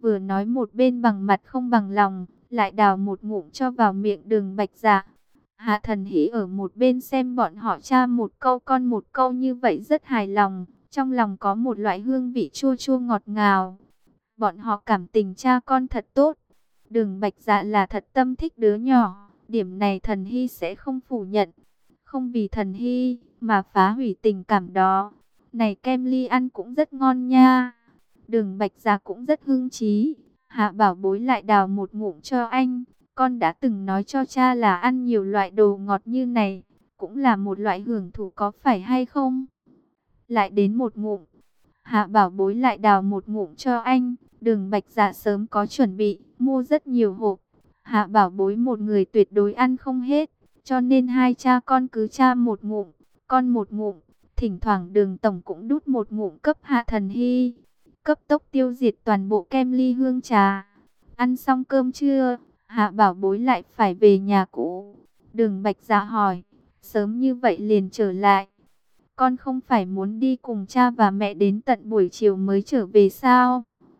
vừa nói một bên bằng mặt không bằng lòng, lại đào một ngụm cho vào miệng Đường Bạch Dạ. Hạ Thần Hỷ ở một bên xem bọn họ cha một câu con một câu như vậy rất hài lòng, trong lòng có một loại hương vị chua chua ngọt ngào. Bọn họ cảm tình cha con thật tốt. Đường Bạch Dạ là thật tâm thích đứa nhỏ, điểm này Thần Hy sẽ không phủ nhận. Không vì Thần Hy mà phá hủy tình cảm đó. Này kem ly ăn cũng rất ngon nha. Đường Bạch Dạ cũng rất hưng trí. Hạ Bảo Bối lại đào một ngụm cho anh. Con đã từng nói cho cha là ăn nhiều loại đồ ngọt như này cũng là một loại hưởng thụ có phải hay không? Lại đến một ngụm. Hạ Bảo Bối lại đào một ngụm cho anh. Đường Bạch Dạ sớm có chuẩn bị, mua rất nhiều hộp. Hạ Bảo Bối một người tuyệt đối ăn không hết, cho nên hai cha con cứ cha một ngụm, con một ngụm. Thỉnh thoảng Đường tổng cũng đút một ngụm cấp Hạ Thần Hy, cấp tốc tiêu diệt toàn bộ kem ly hương trà. Ăn xong cơm trưa, Hạ Bảo Bối lại phải về nhà cũ. Đường Bạch Dạ hỏi, sớm như vậy liền trở lại? Con không phải muốn đi cùng cha và mẹ đến tận buổi chiều mới trở về sao?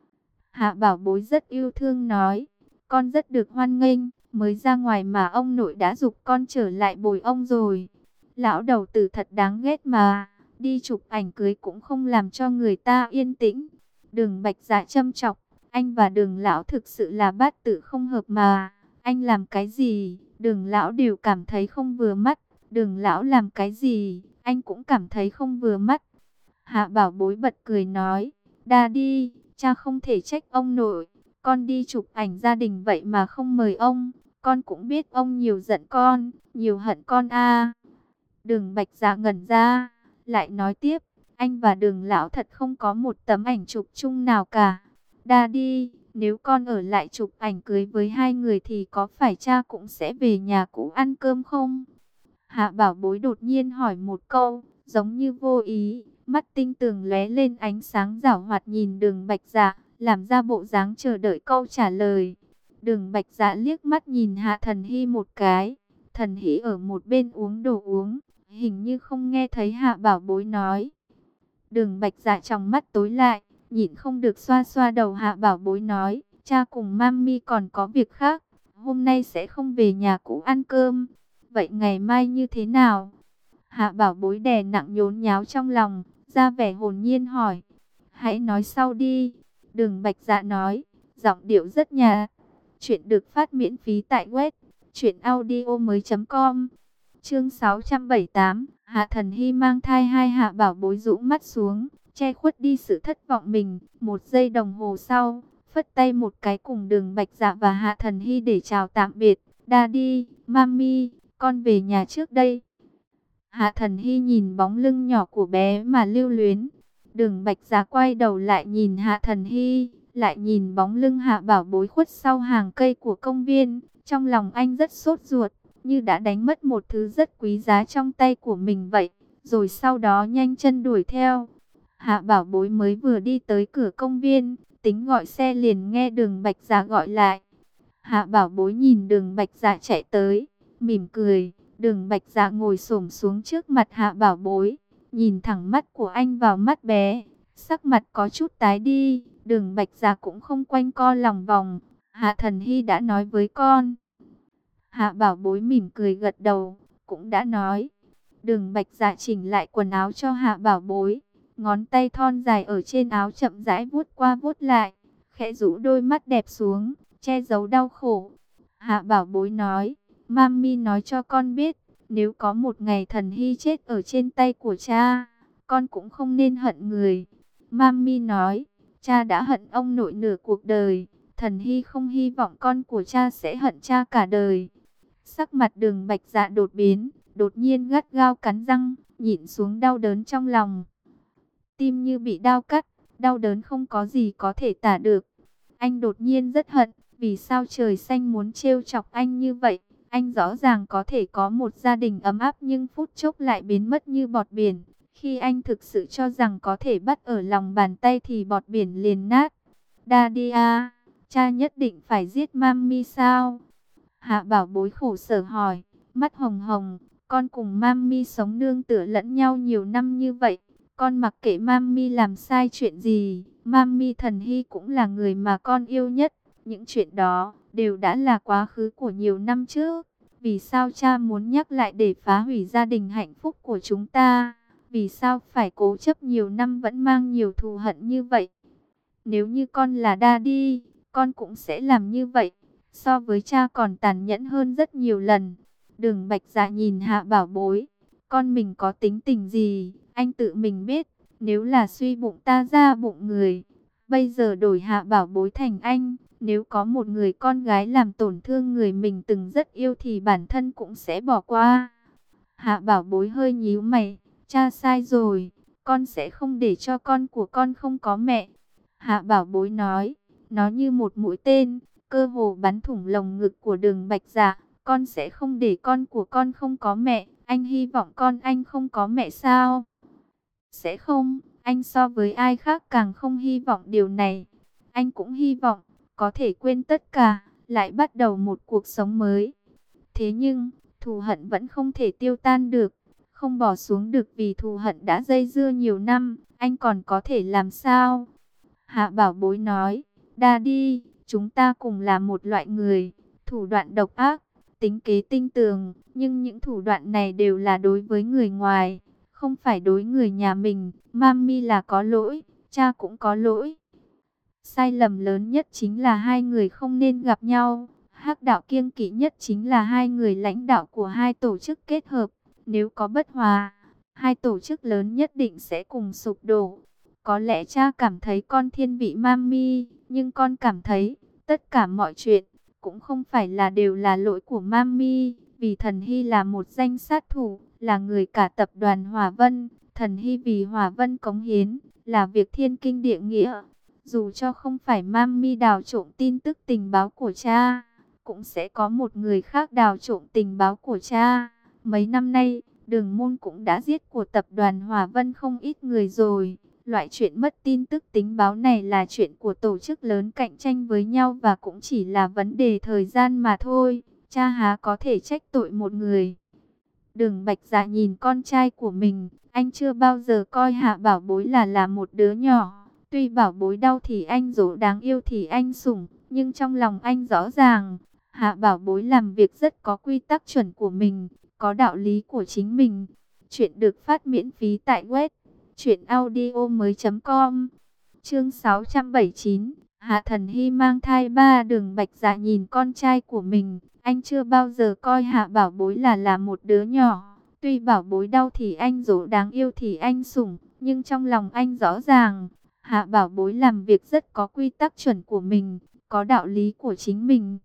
Hạ Bảo Bối rất yêu thương nói, con rất được hoan nghênh, mới ra ngoài mà ông nội đã giục con trở lại bồi ông rồi. Lão đầu tử thật đáng ghét mà, đi chụp ảnh cưới cũng không làm cho người ta yên tĩnh. Đường Bạch Dạ châm chọc, anh và Đường lão thực sự là bát tự không hợp mà. Anh làm cái gì, Đường lão đều cảm thấy không vừa mắt. Đường lão làm cái gì, anh cũng cảm thấy không vừa mắt. Hạ Bảo Bối bật cười nói, đa đi, cha không thể trách ông nội. Con đi chụp ảnh gia đình vậy mà không mời ông. Con cũng biết ông nhiều giận con, nhiều hận con a. Đường Bạch Dạ ngẩn ra, lại nói tiếp, anh và Đường lão thật không có một tấm ảnh chụp chung nào cả. Đa đi, nếu con ở lại chụp ảnh cưới với hai người thì có phải cha cũng sẽ về nhà cũ ăn cơm không? Hạ Bảo Bối đột nhiên hỏi một câu, giống như vô ý, mắt tinh tường lóe lên ánh sáng giảo hoạt nhìn Đường Bạch Dạ, làm ra bộ dáng chờ đợi câu trả lời. Đường Bạch Dạ liếc mắt nhìn Hạ Thần Hy một cái, Thần Hy ở một bên uống đồ uống, hình như không nghe thấy Hạ Bảo Bối nói. Đường Bạch Dạ trong mắt tối lại, nhịn không được xoa xoa đầu Hạ Bảo Bối nói, cha cùng mami còn có việc khác, hôm nay sẽ không về nhà cũ ăn cơm. Vậy ngày mai như thế nào? Hạ Bảo Bối đè nặng nhốn nháo trong lòng, ra vẻ hồn nhiên hỏi. Hãy nói sau đi. Đường Bạch Dạ nói, giọng điệu rất nhạt. Chuyện được phát miễn phí tại web truyệnaudiomoi.com. Chương 678, Hạ Thần Hy mang thai hai. Hạ Bảo Bối rũ mắt xuống, che khuất đi sự thất vọng mình. Một giây đồng hồ sau, phất tay một cái cùng Đường Bạch Dạ và Hạ Thần Hy để chào tạm biệt. Daddy, Mami, con về nhà trước đây. Hạ Thần Hy nhìn bóng lưng nhỏ của bé mà lưu luyến. Đường Bạch Dạ quay đầu lại nhìn Hạ Thần Hy, lại nhìn bóng lưng Hạ Bảo Bối khuất sau hàng cây của công viên. Trong lòng anh rất sốt ruột, như đã đánh mất một thứ rất quý giá trong tay của mình vậy. Rồi sau đó nhanh chân đuổi theo. Hạ Bảo Bối mới vừa đi tới cửa công viên, tính gọi xe liền nghe Đường Bạch Dạ gọi lại. Hạ Bảo Bối nhìn Đường Bạch Dạ chạy tới, mỉm cười. Đường Bạch Dạ ngồi xổm xuống trước mặt Hạ Bảo Bối, nhìn thẳng mắt của anh vào mắt bé, sắc mặt có chút tái đi. Đường Bạch Dạ cũng không quanh co lòng vòng, Hạ Thần Hy đã nói với con. Hạ Bảo Bối mỉm cười gật đầu, cũng đã nói. Đường Bạch Dạ chỉnh lại quần áo cho Hạ Bảo Bối, ngón tay thon dài ở trên áo chậm rãi vuốt qua vuốt lại, khẽ rũ đôi mắt đẹp xuống, che giấu đau khổ. Hạ Bảo Bối nói, Mami nói cho con biết, nếu có một ngày Thần Hy chết ở trên tay của cha, con cũng không nên hận người. Mami nói, cha đã hận ông nội nửa cuộc đời, Thần Hy không hy vọng con của cha sẽ hận cha cả đời. Sắc mặt Đường Bạch Dạ đột biến, đột nhiên gắt gao cắn răng, nhịn xuống đau đớn trong lòng. Tim như bị đau cắt, đau đớn không có gì có thể tả được. Anh đột nhiên rất hận, vì sao trời xanh muốn trêu chọc anh như vậy. Anh rõ ràng có thể có một gia đình ấm áp nhưng phút chốc lại biến mất như bọt biển. Khi anh thực sự cho rằng có thể bắt ở lòng bàn tay thì bọt biển liền nát. Daddy à, cha nhất định phải giết Mami sao? Hạ Bảo Bối khổ sở hỏi, mắt hồng hồng, con cùng Mami sống nương tựa lẫn nhau nhiều năm như vậy. Con mặc kệ Mami làm sai chuyện gì, Mami Thần Hy cũng là người mà con yêu nhất. Những chuyện đó đều đã là quá khứ của nhiều năm trước. Vì sao cha muốn nhắc lại để phá hủy gia đình hạnh phúc của chúng ta? Vì sao phải cố chấp nhiều năm vẫn mang nhiều thù hận như vậy? Nếu như con là Daddy, con cũng sẽ làm như vậy. So với cha còn tàn nhẫn hơn rất nhiều lần. Đường Bạch Dạ nhìn Hạ Bảo Bối. Con mình có tính tình gì, anh tự mình biết. Nếu là suy bụng ta ra bụng người. Bây giờ đổi Hạ Bảo Bối thành anh. Nếu có một người con gái làm tổn thương người mình từng rất yêu thì bản thân cũng sẽ bỏ qua. Hạ Bảo Bối hơi nhíu mày. Cha sai rồi. Con sẽ không để cho con của con không có mẹ. Hạ Bảo Bối nói. Nó như một mũi tên, cơ hồ bắn thủng lồng ngực của Đường Bạch Dạ. Con sẽ không để con của con không có mẹ. Anh hy vọng con anh không có mẹ sao? Sẽ không. Anh so với ai khác càng không hy vọng điều này. Anh cũng hy vọng có thể quên tất cả, lại bắt đầu một cuộc sống mới. Thế nhưng, thù hận vẫn không thể tiêu tan được, không bỏ xuống được vì thù hận đã dây dưa nhiều năm. Anh còn có thể làm sao? Hạ Bảo Bối nói, Daddy, chúng ta cùng là một loại người, thủ đoạn độc ác, tính kế tinh tường, nhưng những thủ đoạn này đều là đối với người ngoài, không phải đối người nhà mình. Mami là có lỗi, cha cũng có lỗi. Sai lầm lớn nhất chính là hai người không nên gặp nhau. Hắc đạo kiêng kỵ nhất chính là hai người lãnh đạo của hai tổ chức kết hợp. Nếu có bất hòa, hai tổ chức lớn nhất định sẽ cùng sụp đổ. Có lẽ cha cảm thấy con thiên vị Mami, nhưng con cảm thấy tất cả mọi chuyện cũng không phải là đều là lỗi của Mami. Vì Thần Hy là một danh sát thủ, là người cả tập đoàn Hòa Vân. Thần Hy vì Hòa Vân cống hiến, là việc thiên kinh địa nghĩa. Dù cho không phải Mami đào trộm tin tức tình báo của cha, cũng sẽ có một người khác đào trộm tình báo của cha. Mấy năm nay, Đường Môn cũng đã giết của tập đoàn Hòa Vân không ít người rồi. Loại chuyện mất tin tức tình báo này là chuyện của tổ chức lớn cạnh tranh với nhau và cũng chỉ là vấn đề thời gian mà thôi. Cha há có thể trách tội một người. Đường Bạch Dạ nhìn con trai của mình, anh chưa bao giờ coi Hạ Bảo Bối là một đứa nhỏ. Tuy Bảo Bối đau thì anh dỗ, đáng yêu thì anh sủng, nhưng trong lòng anh rõ ràng, Hạ Bảo Bối làm việc rất có quy tắc chuẩn của mình, có đạo lý của chính mình. Chuyện được phát miễn phí tại web truyệnaudiomoi.com. Chương 679, Hạ Thần Hy mang thai 3. Đường Bạch Dạ nhìn con trai của mình, anh chưa bao giờ coi Hạ Bảo Bối là một đứa nhỏ. Tuy Bảo Bối đau thì anh dỗ, đáng yêu thì anh sủng, nhưng trong lòng anh rõ ràng, Hạ Bảo Bối làm việc rất có quy tắc chuẩn của mình, có đạo lý của chính mình.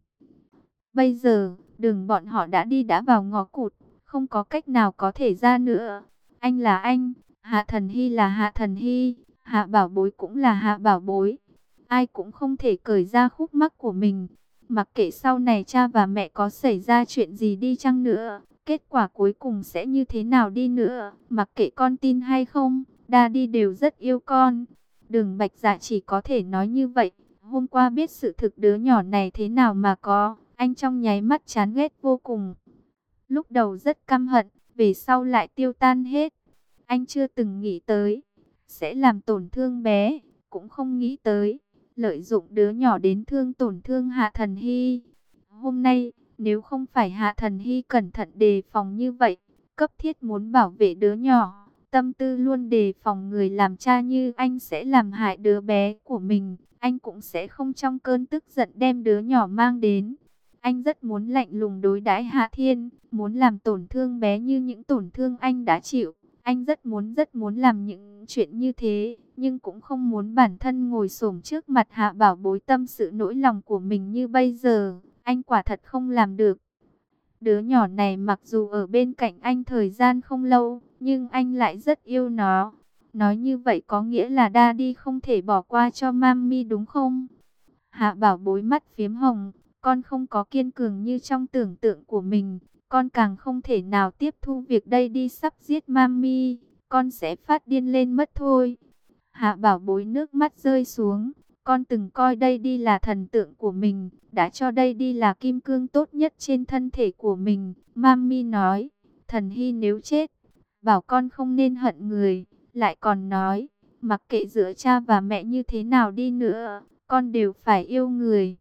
Bây giờ, Đường bọn họ đã đi đã vào ngõ cụt, không có cách nào có thể ra nữa. Anh là anh, Hạ Thần Hy là Hạ Thần Hy, Hạ Bảo Bối cũng là Hạ Bảo Bối. Ai cũng không thể cởi ra khúc mắc của mình. Mặc kệ sau này cha và mẹ có xảy ra chuyện gì đi chăng nữa, kết quả cuối cùng sẽ như thế nào đi nữa, mặc kệ con tin hay không, Daddy đều rất yêu con. Đường Bạch Dạ chỉ có thể nói như vậy. Hôm qua biết sự thực đứa nhỏ này thế nào mà có, anh trong nháy mắt chán ghét vô cùng. Lúc đầu rất căm hận, về sau lại tiêu tan hết. Anh chưa từng nghĩ tới sẽ làm tổn thương bé, cũng không nghĩ tới lợi dụng đứa nhỏ đến tổn thương Hạ Thần Hy. Hôm nay, nếu không phải Hạ Thần Hy cẩn thận đề phòng như vậy, cấp thiết muốn bảo vệ đứa nhỏ, tâm tư luôn đề phòng người làm cha như anh sẽ làm hại đứa bé của mình, anh cũng sẽ không trong cơn tức giận đem đứa nhỏ mang đến. Anh rất muốn lạnh lùng đối đãi Hạ Thiên, muốn làm tổn thương bé như những tổn thương anh đã chịu. Anh rất muốn làm những chuyện như thế, nhưng cũng không muốn bản thân ngồi xổm trước mặt Hạ Bảo Bối tâm sự nỗi lòng của mình như bây giờ. Anh quả thật không làm được. Đứa nhỏ này mặc dù ở bên cạnh anh thời gian không lâu, nhưng anh lại rất yêu nó. Nói như vậy có nghĩa là Daddy không thể bỏ qua cho Mami đúng không? Hạ Bảo Bối mắt phiếm hồng, con không có kiên cường như trong tưởng tượng của mình. Con càng không thể nào tiếp thu việc đây đi sắp giết Mami, con sẽ phát điên lên mất thôi. Hạ Bảo Bối nước mắt rơi xuống, con từng coi đây đi là thần tượng của mình, đã cho đây đi là kim cương tốt nhất trên thân thể của mình. Mami nói, Thần Hy nếu chết, bảo con không nên hận người, lại còn nói, Mặc kệ giữa cha và mẹ như thế nào đi nữa, con đều phải yêu người.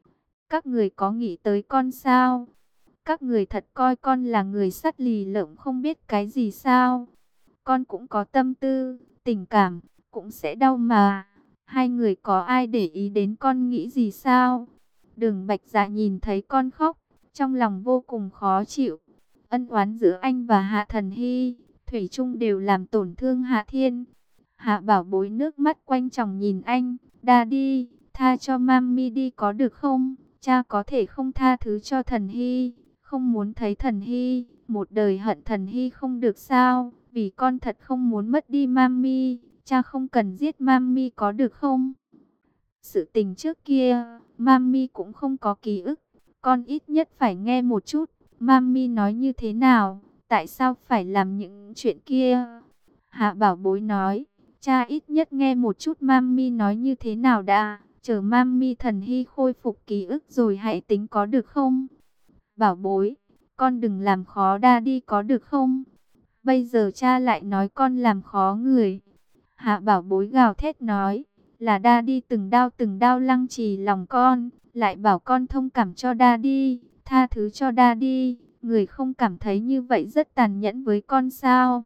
Các người có nghĩ tới con sao? Các người thật coi con là người sắt lì lợm không biết cái gì sao? Con cũng có tâm tư, tình cảm, cũng sẽ đau mà. Hai người có ai để ý đến con nghĩ gì sao? Đường Bạch Dạ nhìn thấy con khóc, trong lòng vô cùng khó chịu. Ân oán giữa anh và Hạ Thần Hy, thủy chung đều làm tổn thương Hạ Thiên. Hạ Bảo Bối nước mắt quanh tròng nhìn anh, Daddy, tha cho Mami đi có được không? Cha có thể không tha thứ cho Thần Hy, không muốn thấy Thần Hy, một đời hận Thần Hy không được sao? Vì con thật không muốn mất đi Mami, cha không cần giết Mami có được không? Sự tình trước kia, Mami cũng không có ký ức, con ít nhất phải nghe một chút. Mami nói như thế nào? Tại sao phải làm những chuyện kia? Hạ Bảo Bối nói, cha ít nhất nghe một chút Mami nói như thế nào đã. Chờ Mami Thần Hy khôi phục ký ức rồi hãy tính có được không? Bảo Bối, con đừng làm khó Daddy có được không? Bây giờ cha lại nói con làm khó người. Hạ Bảo Bối gào thét nói, là Daddy từng đao lăng trì lòng con, lại bảo con thông cảm cho Daddy, tha thứ cho Daddy. Người không cảm thấy như vậy rất tàn nhẫn với con sao?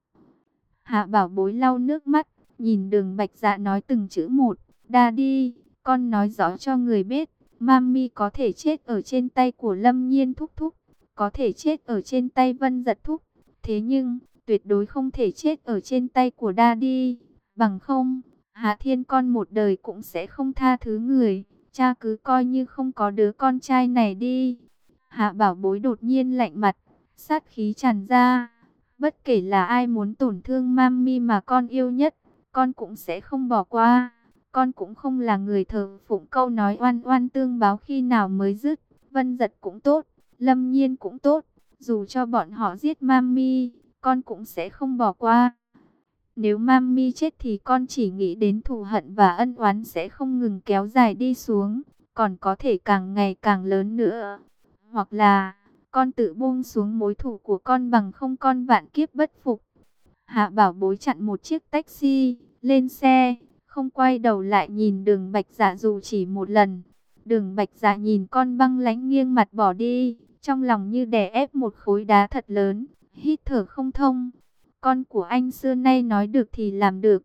Hạ Bảo Bối lau nước mắt, nhìn Đường Bạch Dạ nói từng chữ một. Daddy, con nói rõ cho người biết, Mami có thể chết ở trên tay của Lâm Nhiên thúc thúc, có thể chết ở trên tay Vân Giật thúc. Thế nhưng, tuyệt đối không thể chết ở trên tay của Daddy. Bằng không, Hạ Thiên con một đời cũng sẽ không tha thứ người. Cha cứ coi như không có đứa con trai này đi. Hạ Bảo Bối đột nhiên lạnh mặt, sát khí tràn ra. Bất kể là ai muốn tổn thương Mami mà con yêu nhất, con cũng sẽ không bỏ qua. Con cũng không là người thờ phụng câu nói oan oan tương báo khi nào mới dứt. Vân Giật cũng tốt, Lâm Nhiên cũng tốt, dù cho bọn họ giết Mami, con cũng sẽ không bỏ qua. Nếu Mami chết thì con chỉ nghĩ đến thù hận và ân oán sẽ không ngừng kéo dài đi xuống, còn có thể càng ngày càng lớn nữa. Hoặc là con tự buông xuống mối thù của con bằng không con vạn kiếp bất phục. Hạ Bảo Bối chặn một chiếc taxi, lên xe, không quay đầu lại nhìn Đường Bạch Dạ dù chỉ một lần. Đường Bạch Dạ nhìn con băng lãnh nghiêng mặt bỏ đi, trong lòng như đè ép một khối đá thật lớn, hít thở không thông. Con của anh xưa nay nói được thì làm được.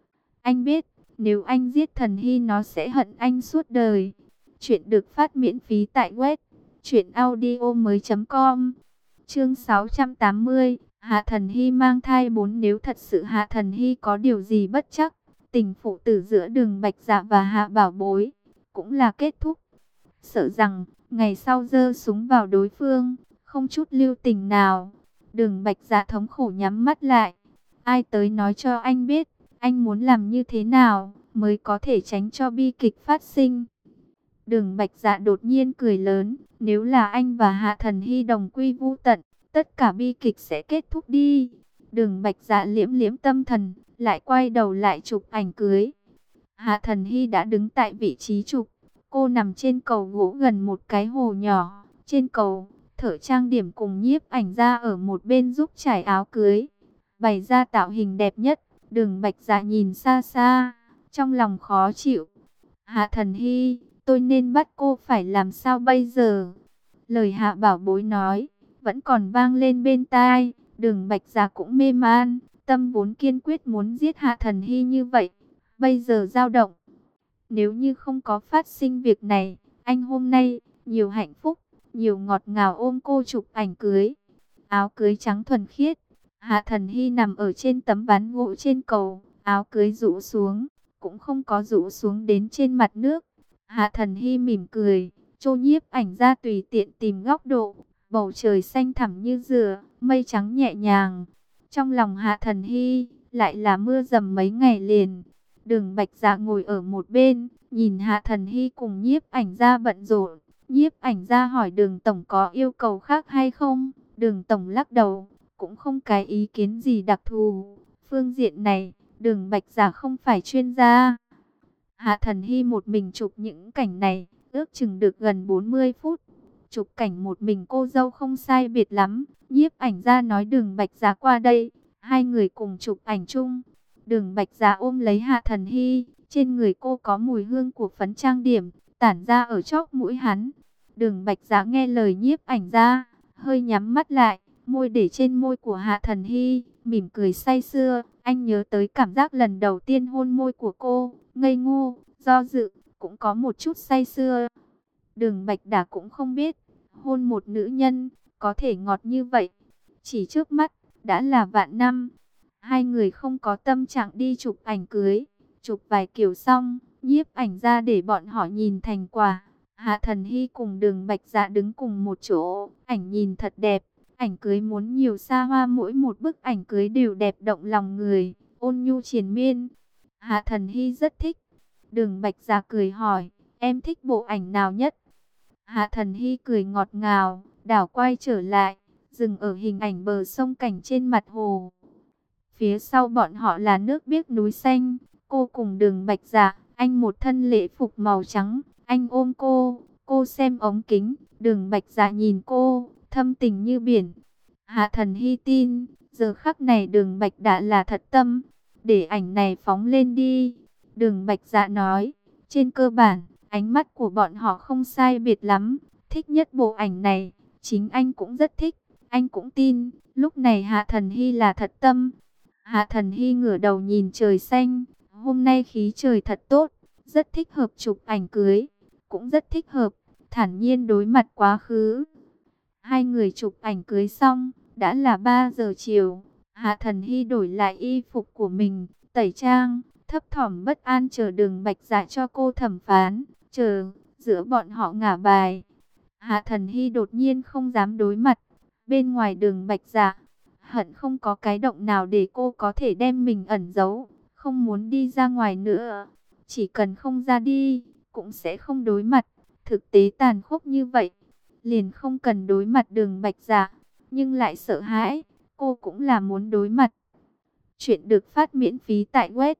Anh biết, nếu anh giết Thần Hy nó sẽ hận anh suốt đời. Chuyện được phát miễn phí tại web truyệnaudiomoi.com. Chương 680, Hạ Thần Hy mang thai 4. Nếu thật sự Hạ Thần Hy có điều gì bất trắc, tình phụ tử giữa Đường Bạch Dạ và Hạ Bảo Bối cũng là kết thúc. Sợ rằng ngày sau giơ súng vào đối phương, không chút lưu tình nào. Đường Bạch Dạ thống khổ nhắm mắt lại. Ai tới nói cho anh biết, anh muốn làm như thế nào mới có thể tránh cho bi kịch phát sinh. Đường Bạch Dạ đột nhiên cười lớn, nếu là anh và Hạ Thần Hy đồng quy vu tận, tất cả bi kịch sẽ kết thúc đi. Đường Bạch Dạ liễm liễm tâm thần, lại quay đầu lại chụp ảnh cưới. Hạ Thần Hy đã đứng tại vị trí chụp, cô nằm trên cầu gỗ gần một cái hồ nhỏ, trên cầu, Thở trang điểm cùng nhiếp ảnh ra ở một bên giúp trải áo cưới, bày ra tạo hình đẹp nhất. Đường Bạch Dạ nhìn xa xa, trong lòng khó chịu. Hạ Thần Hy, tôi nên bắt cô phải làm sao bây giờ? Lời Hạ Bảo Bối nói, vẫn còn vang lên bên tai. Đường Bạch Dạ cũng mê man, tâm vốn kiên quyết muốn giết Hạ Thần Hy như vậy, bây giờ dao động. Nếu như không có phát sinh việc này, anh hôm nay, nhiều hạnh phúc, nhiều ngọt ngào ôm cô chụp ảnh cưới. Áo cưới trắng thuần khiết, Hạ Thần Hy nằm ở trên tấm ván gỗ trên cầu, áo cưới rũ xuống, cũng không có rũ xuống đến trên mặt nước. Hạ Thần Hy mỉm cười, Chô nhiếp ảnh ra tùy tiện tìm góc độ, bầu trời xanh thẳm như dừa, mây trắng nhẹ nhàng. Trong lòng Hạ Thần Hy, lại là mưa dầm mấy ngày liền. Đường Bạch Dạ ngồi ở một bên, nhìn Hạ Thần Hy cùng nhiếp ảnh ra bận rộn. Nhiếp ảnh ra hỏi Đường Tổng có yêu cầu khác hay không? Đường Tổng lắc đầu, cũng không cái ý kiến gì đặc thù. Phương diện này, Đường Bạch Dạ không phải chuyên gia. Hạ Thần Hy một mình chụp những cảnh này, ước chừng được gần 40 phút. Chụp cảnh một mình cô dâu không sai biệt lắm. Nhiếp ảnh ra nói Đường Bạch Dạ qua đây, hai người cùng chụp ảnh chung. Đường Bạch Dạ ôm lấy Hạ Thần Hy, trên người cô có mùi hương của phấn trang điểm, tản ra ở chóp mũi hắn. Đường Bạch Dạ nghe lời nhiếp ảnh ra, hơi nhắm mắt lại, môi để trên môi của Hạ Thần Hy, mỉm cười say sưa. Anh nhớ tới cảm giác lần đầu tiên hôn môi của cô, ngây ngô, do dự, cũng có một chút say sưa. Đường Bạch Đả cũng không biết, hôn một nữ nhân, có thể ngọt như vậy. Chỉ trước mắt, đã là vạn năm. Hai người không có tâm trạng đi chụp ảnh cưới. Chụp vài kiểu xong, nhiếp ảnh ra để bọn họ nhìn thành quả. Hạ Thần Hy cùng Đường Bạch Dạ đứng cùng một chỗ, ảnh nhìn thật đẹp. Ảnh cưới muốn nhiều xa hoa, mỗi một bức ảnh cưới đều đẹp động lòng người, ôn nhu triền miên. Hạ Thần Hy rất thích. Đường Bạch Dạ cười hỏi, em thích bộ ảnh nào nhất? Hạ Thần Hy cười ngọt ngào, đảo quay trở lại, dừng ở hình ảnh bờ sông cảnh trên mặt hồ. Phía sau bọn họ là nước biếc núi xanh, cô cùng Đường Bạch Dạ, anh một thân lễ phục màu trắng, anh ôm cô xem ống kính, Đường Bạch Dạ nhìn cô, thâm tình như biển. Hạ Thần Hy tin, giờ khắc này Đường Bạch đã là thật tâm, để ảnh này phóng lên đi. Đường Bạch Dạ nói, trên cơ bản, ánh mắt của bọn họ không sai biệt lắm, thích nhất bộ ảnh này, chính anh cũng rất thích, anh cũng tin, lúc này Hạ Thần Hy là thật tâm. Hạ Thần Hy ngửa đầu nhìn trời xanh, hôm nay khí trời thật tốt, rất thích hợp chụp ảnh cưới, cũng rất thích hợp, thản nhiên đối mặt quá khứ. Hai người chụp ảnh cưới xong, đã là 3 giờ chiều, Hạ Thần Hy đổi lại y phục của mình, tẩy trang, thấp thỏm bất an chờ Đường Bạch Dạ cho cô thẩm phán, chờ, giữa bọn họ ngả bài. Hạ Thần Hy đột nhiên không dám đối mặt, bên ngoài Đường Bạch Dạ, hận không có cái động nào để cô có thể đem mình ẩn giấu, không muốn đi ra ngoài nữa. Chỉ cần không ra đi, cũng sẽ không đối mặt. Thực tế tàn khốc như vậy, liền không cần đối mặt Đường Bạch Dạ, nhưng lại sợ hãi, cô cũng là muốn đối mặt. Chuyện được phát miễn phí tại web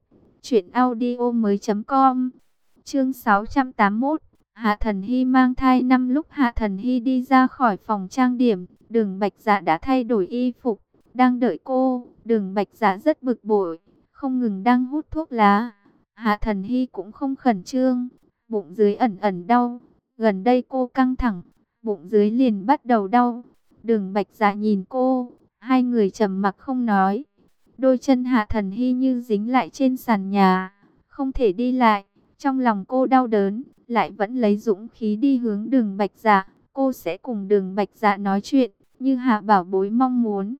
truyệnaudiomoi.com. Chương 681. Hạ Thần Hy mang thai. Năm lúc Hạ Thần Hy đi ra khỏi phòng trang điểm, Đường Bạch Dạ đã thay đổi y phục, đang đợi cô. Đường Bạch Dạ rất bực bội, không ngừng đang hút thuốc lá. Hạ Thần Hy cũng không khẩn trương, bụng dưới ẩn ẩn đau. Gần đây cô căng thẳng, bụng dưới liền bắt đầu đau. Đường Bạch Dạ nhìn cô, hai người trầm mặc không nói. Đôi chân Hạ Thần Hy như dính lại trên sàn nhà, không thể đi lại. Trong lòng cô đau đớn, lại vẫn lấy dũng khí đi hướng Đường Bạch Dạ. Cô sẽ cùng Đường Bạch Dạ nói chuyện, như Hạ bảo bối mong muốn.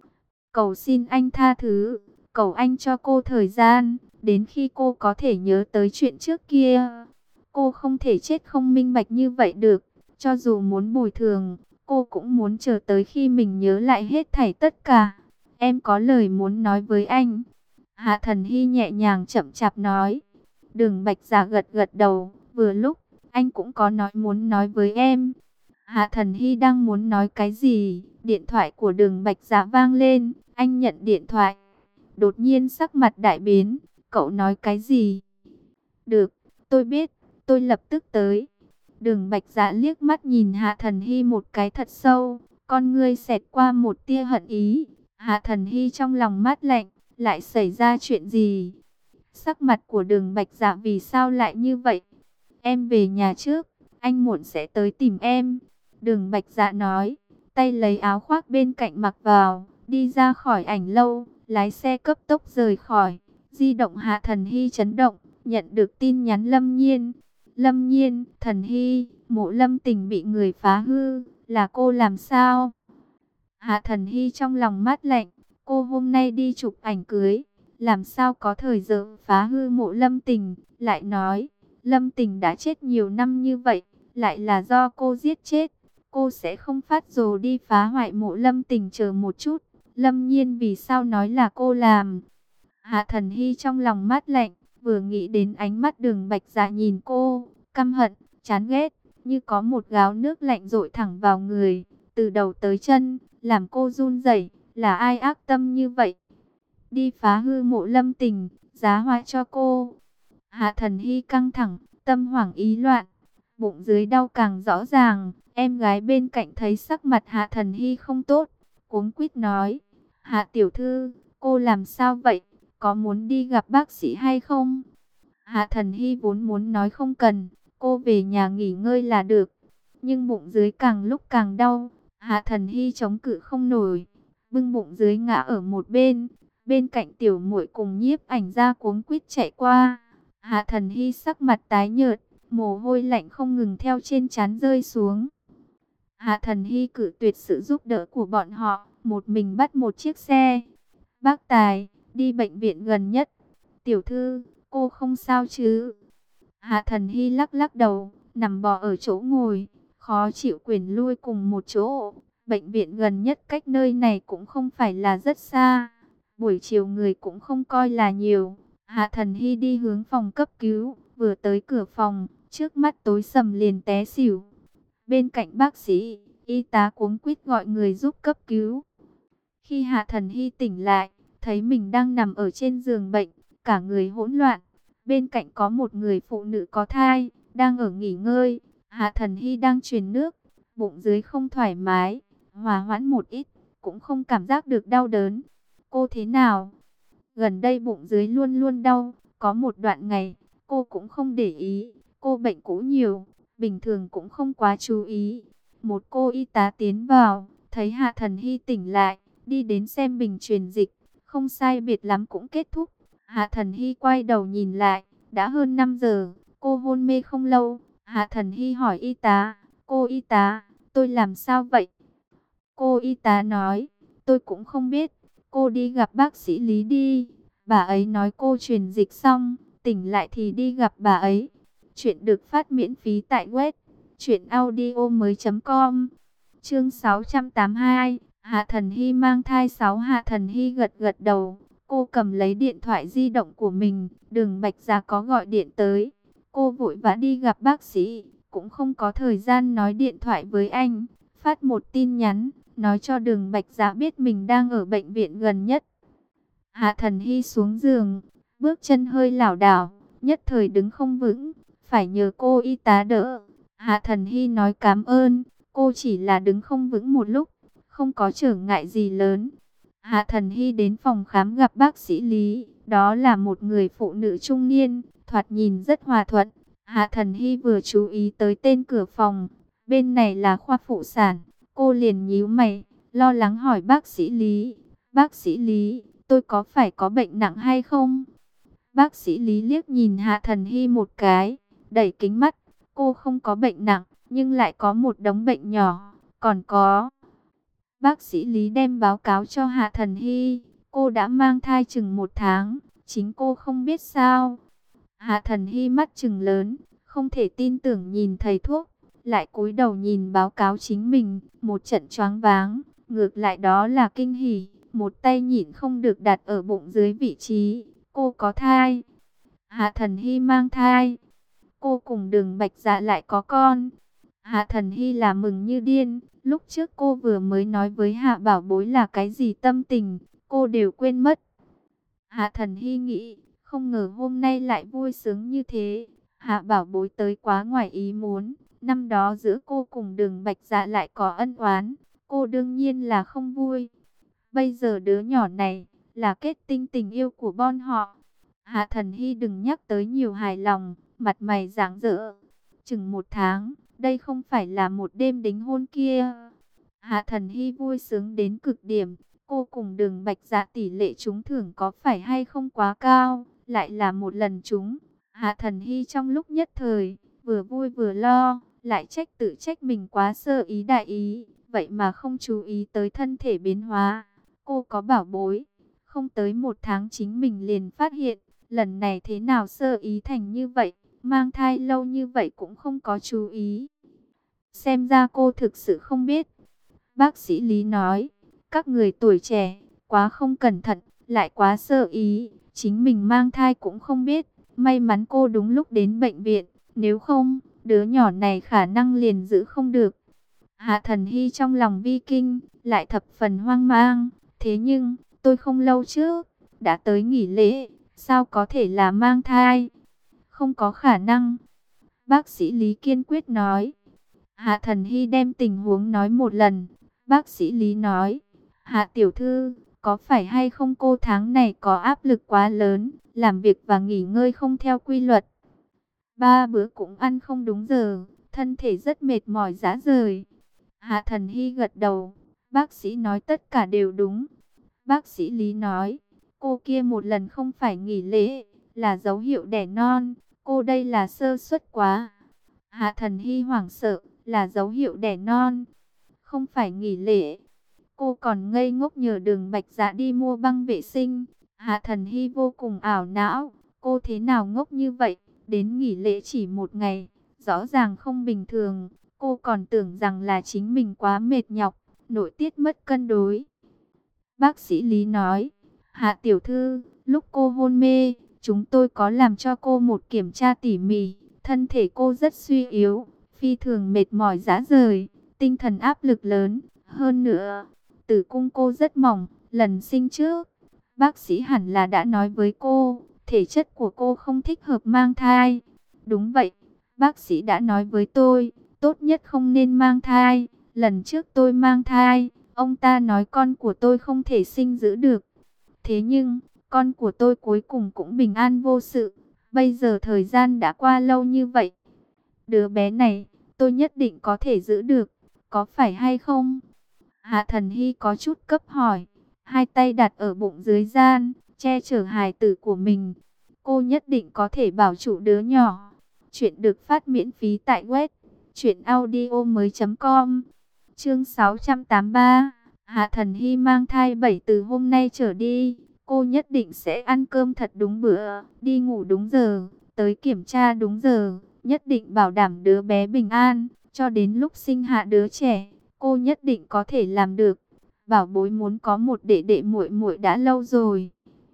Cầu xin anh tha thứ, cầu anh cho cô thời gian, đến khi cô có thể nhớ tới chuyện trước kia. Cô không thể chết không minh bạch như vậy được, cho dù muốn bồi thường, cô cũng muốn chờ tới khi mình nhớ lại hết thảy tất cả. Em có lời muốn nói với anh. Hạ Thần Hy nhẹ nhàng chậm chạp nói. Đường Bạch Dạ gật gật đầu, vừa lúc, anh cũng có muốn nói với em. Hạ Thần Hy đang muốn nói cái gì, điện thoại của Đường Bạch Dạ vang lên, anh nhận điện thoại. Đột nhiên sắc mặt đại biến, cậu nói cái gì? Được, tôi biết, tôi lập tức tới. Đường Bạch Dạ liếc mắt nhìn Hạ Thần Hy một cái thật sâu, con ngươi xẹt qua một tia hận ý. Hạ Thần Hy trong lòng mát lạnh, lại xảy ra chuyện gì? Sắc mặt của Đường Bạch Dạ vì sao lại như vậy? Em về nhà trước, anh muộn sẽ tới tìm em. Đường Bạch Dạ nói, tay lấy áo khoác bên cạnh mặc vào, đi ra khỏi ảnh lâu, lái xe cấp tốc rời khỏi. Di động Hạ Thần Hy chấn động, nhận được tin nhắn Lâm Nhiên. Lâm Nhiên, Thần Hy, Mộ Lâm Tình bị người phá hư, là cô làm sao? Hạ Thần Hy trong lòng mát lạnh, cô hôm nay đi chụp ảnh cưới, làm sao có thời giờ phá hư Mộ Lâm Tình, lại nói, Lâm Tình đã chết nhiều năm như vậy, lại là do cô giết chết, cô sẽ không phát rồ đi phá hoại Mộ Lâm Tình. Chờ một chút, Lâm Nhiên vì sao nói là cô làm? Hạ Thần Hy trong lòng mát lạnh, vừa nghĩ đến ánh mắt Đường Bạch Dạ nhìn cô, căm hận, chán ghét, như có một gáo nước lạnh dội thẳng vào người, từ đầu tới chân, làm cô run rẩy. Là ai ác tâm như vậy? Đi phá hư Mộ Lâm Tình, giá họa cho cô. Hạ Thần Hy căng thẳng, tâm hoảng ý loạn, bụng dưới đau càng rõ ràng. Em gái bên cạnh thấy sắc mặt Hạ Thần Hy không tốt, cuống quýt nói, Hạ tiểu thư, cô làm sao vậy? có muốn đi gặp bác sĩ hay không? Hạ Thần Hy vốn muốn nói không cần, cô về nhà nghỉ ngơi là được. Nhưng bụng dưới càng lúc càng đau, Hạ Thần Hy chống cự không nổi, bưng bụng dưới ngã ở một bên. Bên cạnh Tiểu Muội cùng Nhiếp Ảnh Gia cuống quýt chạy qua. Hạ Thần Hy sắc mặt tái nhợt, mồ hôi lạnh không ngừng theo trên trán rơi xuống. Hạ Thần Hy cự tuyệt sự giúp đỡ của bọn họ, một mình bắt một chiếc xe. Bác Tài, đi bệnh viện gần nhất. Tiểu thư, cô không sao chứ? Hạ Thần Hy lắc lắc đầu, nằm bò ở chỗ ngồi, khó chịu quyển lui cùng một chỗ. Bệnh viện gần nhất cách nơi này cũng không phải là rất xa. Buổi chiều người cũng không coi là nhiều. Hạ Thần Hy đi hướng phòng cấp cứu, vừa tới cửa phòng, trước mắt tối sầm liền té xỉu. Bên cạnh bác sĩ, y tá cuống quýt gọi người giúp cấp cứu. Khi Hạ Thần Hy tỉnh lại, thấy mình đang nằm ở trên giường bệnh, cả người hỗn loạn. Bên cạnh có một người phụ nữ có thai, đang ở nghỉ ngơi. Hạ Thần Hy đang truyền nước, bụng dưới không thoải mái, hòa hoãn một ít, cũng không cảm giác được đau đớn. Cô thế nào? Gần đây bụng dưới luôn luôn đau, có một đoạn ngày, cô cũng không để ý, cô bệnh cũ nhiều, bình thường cũng không quá chú ý. Một cô y tá tiến vào, thấy Hạ Thần Hy tỉnh lại, đi đến xem bình truyền dịch, không sai biệt lắm cũng kết thúc. Hạ Thần Hy quay đầu nhìn lại, đã hơn 5 giờ, cô hôn mê không lâu. Hạ Thần Hy hỏi y tá, cô y tá, tôi làm sao vậy? Cô y tá nói, tôi cũng không biết, cô đi gặp bác sĩ Lý đi. Bà ấy nói cô truyền dịch xong, tỉnh lại thì đi gặp bà ấy. Chuyện được phát miễn phí tại web truyệnaudiomoi.com. Chương 682, Hạ Thần Hy mang thai 6. Hạ Thần Hy gật gật đầu, cô cầm lấy điện thoại di động của mình, Đường Bạch Gia có gọi điện tới. Cô vội vã đi gặp bác sĩ, cũng không có thời gian nói điện thoại với anh, phát một tin nhắn, nói cho Đường Bạch Gia biết mình đang ở bệnh viện gần nhất. Hạ Thần Hy xuống giường, bước chân hơi lảo đảo, nhất thời đứng không vững, phải nhờ cô y tá đỡ. Hạ Thần Hy nói cảm ơn, cô chỉ là đứng không vững một lúc, không có trở ngại gì lớn. Hạ Thần Hy đến phòng khám gặp bác sĩ Lý, đó là một người phụ nữ trung niên, thoạt nhìn rất hòa thuận. Hạ Thần Hy vừa chú ý tới tên cửa phòng, bên này là khoa phụ sản, cô liền nhíu mày, lo lắng hỏi bác sĩ Lý, bác sĩ Lý, tôi có phải có bệnh nặng hay không? Bác sĩ Lý liếc nhìn Hạ Thần Hy một cái, đẩy kính mắt, cô không có bệnh nặng, nhưng lại có một đống bệnh nhỏ, còn có... Bác sĩ Lý đem báo cáo cho Hạ Thần Hy, cô đã mang thai chừng 1 tháng, chính cô không biết sao. Hạ Thần Hy mắt trừng lớn, không thể tin tưởng nhìn thầy thuốc, lại cúi đầu nhìn báo cáo chính mình, một trận choáng váng, ngược lại đó là kinh hỉ, một tay nhịn không được đặt ở bụng dưới vị trí, cô có thai. Hạ Thần Hy mang thai, cô cùng Đường Bạch Dạ lại có con. Hạ Thần Hy là mừng như điên, lúc trước cô vừa mới nói với Hạ Bảo Bối là cái gì tâm tình, cô đều quên mất. Hạ Thần Hy nghĩ, không ngờ hôm nay lại vui sướng như thế. Hạ Bảo Bối tới quá ngoài ý muốn, năm đó giữa cô cùng Đường Bạch Dạ lại có ân oán, cô đương nhiên là không vui. Bây giờ đứa nhỏ này là kết tinh tình yêu của bọn họ. Hạ Thần Hy đừng nhắc tới nhiều hài lòng, mặt mày rạng rỡ. Chừng 1 tháng, đây không phải là một đêm đính hôn kia. Hạ Thần Hy vui sướng đến cực điểm. Cô cùng Đường Bạch Dạ tỷ lệ trúng thưởng có phải hay không quá cao, lại là một lần trúng. Hạ Thần Hy trong lúc nhất thời, vừa vui vừa lo, lại tự trách mình quá sơ ý đại ý, vậy mà không chú ý tới thân thể biến hóa. Cô có bảo bối, không tới 1 tháng chính mình liền phát hiện, lần này thế nào sơ ý thành như vậy, mang thai lâu như vậy cũng không có chú ý. Xem ra cô thực sự không biết. Bác sĩ Lý nói, các người tuổi trẻ, quá không cẩn thận, lại quá sơ ý, chính mình mang thai cũng không biết. May mắn cô đúng lúc đến bệnh viện, nếu không, đứa nhỏ này khả năng liền giữ không được. Hạ Thần Hy trong lòng vi kinh, lại thập phần hoang mang. Thế nhưng, tôi không lâu trước, đã tới nghỉ lễ, sao có thể là mang thai? Không có khả năng. Bác sĩ Lý kiên quyết nói. Hạ Thần Hy đem tình huống nói một lần. Bác sĩ Lý nói, Hạ tiểu thư, Có phải hay không cô tháng này có áp lực quá lớn, làm việc và nghỉ ngơi không theo quy luật? 3 bữa cũng ăn không đúng giờ, thân thể rất mệt mỏi rã rời. Hạ Thần Hy gật đầu, bác sĩ nói tất cả đều đúng. Bác sĩ Lý nói, cô kia một lần không phải nghỉ lễ, là dấu hiệu đẻ non, cô đây là sơ suất quá. Hạ Thần Hy hoảng sợ, là dấu hiệu đẻ non, không phải nghỉ lễ. Cô còn ngây ngốc nhờ Đường Bạch Dạ đi mua băng vệ sinh. Hạ Thần Hy vô cùng ảo não, cô thế nào ngốc như vậy, đến nghỉ lễ chỉ 1 ngày, rõ ràng không bình thường. Cô còn tưởng rằng là chính mình quá mệt nhọc, nội tiết mất cân đối. Bác sĩ Lý nói, Hạ tiểu thư, lúc cô hôn mê, chúng tôi có làm cho cô một kiểm tra tỉ mỉ. Thân thể cô rất suy yếu, phi thường mệt mỏi rã rời, tinh thần áp lực lớn. Hơn nữa, tử cung cô rất mỏng, lần sinh trước, bác sĩ hẳn là đã nói với cô, thể chất của cô không thích hợp mang thai. Đúng vậy, bác sĩ đã nói với tôi, tốt nhất không nên mang thai. Lần trước tôi mang thai, ông ta nói con của tôi không thể sinh giữ được. Thế nhưng, con của tôi cuối cùng cũng bình an vô sự. Bây giờ thời gian đã qua lâu như vậy. Đứa bé này, tôi nhất định có thể giữ được, có phải hay không? Hạ Thần Hy có chút cấp hỏi, hai tay đặt ở bụng dưới gian, che chở hài tử của mình. Cô nhất định có thể bảo trụ đứa nhỏ. Chuyện được phát miễn phí tại web truyệnaudiomoi.com. Chương 683. Hạ Thần Hy mang thai 7 từ hôm nay trở đi, cô nhất định sẽ ăn cơm thật đúng bữa, đi ngủ đúng giờ, tới kiểm tra đúng giờ, nhất định bảo đảm đứa bé bình an, cho đến lúc sinh hạ đứa trẻ, cô nhất định có thể làm được. Bảo bối muốn có một đệ đệ muội muội đã lâu rồi.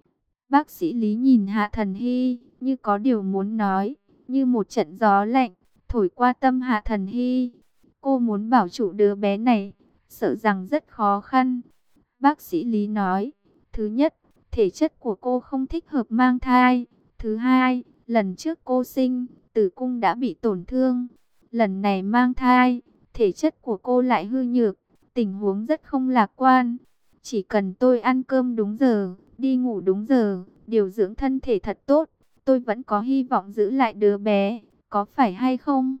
Bác sĩ Lý nhìn Hạ Thần Hy, như có điều muốn nói, như một trận gió lạnh, thổi qua tâm Hạ Thần Hy. Cô muốn bảo trụ đứa bé này, sợ rằng rất khó khăn. Bác sĩ Lý nói, thứ nhất, thể chất của cô không thích hợp mang thai. Thứ hai, lần trước cô sinh, tử cung đã bị tổn thương. Lần này mang thai, thể chất của cô lại hư nhược, tình huống rất không lạc quan. Chỉ cần tôi ăn cơm đúng giờ, đi ngủ đúng giờ, điều dưỡng thân thể thật tốt, tôi vẫn có hy vọng giữ lại đứa bé, có phải hay không?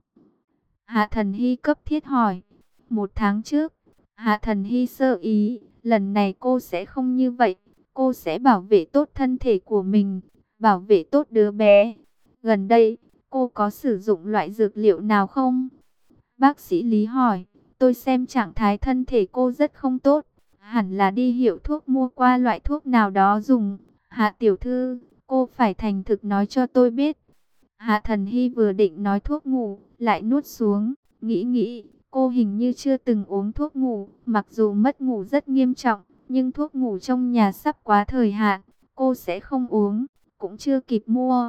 Hạ Thần Hy cấp thiết hỏi. 1 tháng trước, Hạ Thần Hy sơ ý, lần này cô sẽ không như vậy, cô sẽ bảo vệ tốt thân thể của mình, bảo vệ tốt đứa bé. Gần đây, cô có sử dụng loại dược liệu nào không? Bác sĩ Lý hỏi, tôi xem trạng thái thân thể cô rất không tốt, hẳn là đi hiệu thuốc mua qua loại thuốc nào đó dùng. Hạ tiểu thư, cô phải thành thực nói cho tôi biết. Hạ Thần Hy vừa định nói thuốc ngủ, lại nuốt xuống, nghĩ, cô hình như chưa từng uống thuốc ngủ, mặc dù mất ngủ rất nghiêm trọng, nhưng thuốc ngủ trong nhà sắp quá thời hạn, cô sẽ không uống, cũng chưa kịp mua.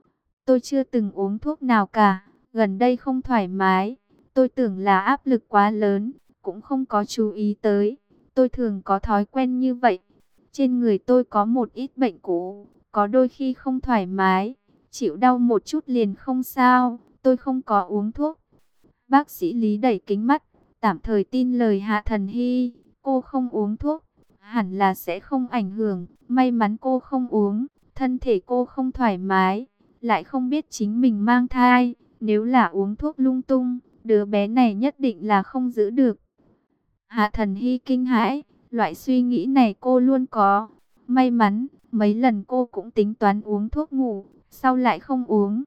Tôi chưa từng uống thuốc nào cả, gần đây không thoải mái, tôi tưởng là áp lực quá lớn, cũng không có chú ý tới. Tôi thường có thói quen như vậy. Trên người tôi có một ít bệnh cũ, có đôi khi không thoải mái, chịu đau một chút liền không sao, tôi không có uống thuốc. Bác sĩ Lý đẩy kính mắt, tạm thời tin lời Hạ Thần Hy, cô không uống thuốc, hẳn là sẽ không ảnh hưởng, may mắn cô không uống, thân thể cô không thoải mái, lại không biết chính mình mang thai, nếu là uống thuốc lung tung, đứa bé này nhất định là không giữ được. Hạ Thần Hy kinh hãi, loại suy nghĩ này cô luôn có. May mắn, mấy lần cô cũng tính toán uống thuốc ngủ, sau lại không uống.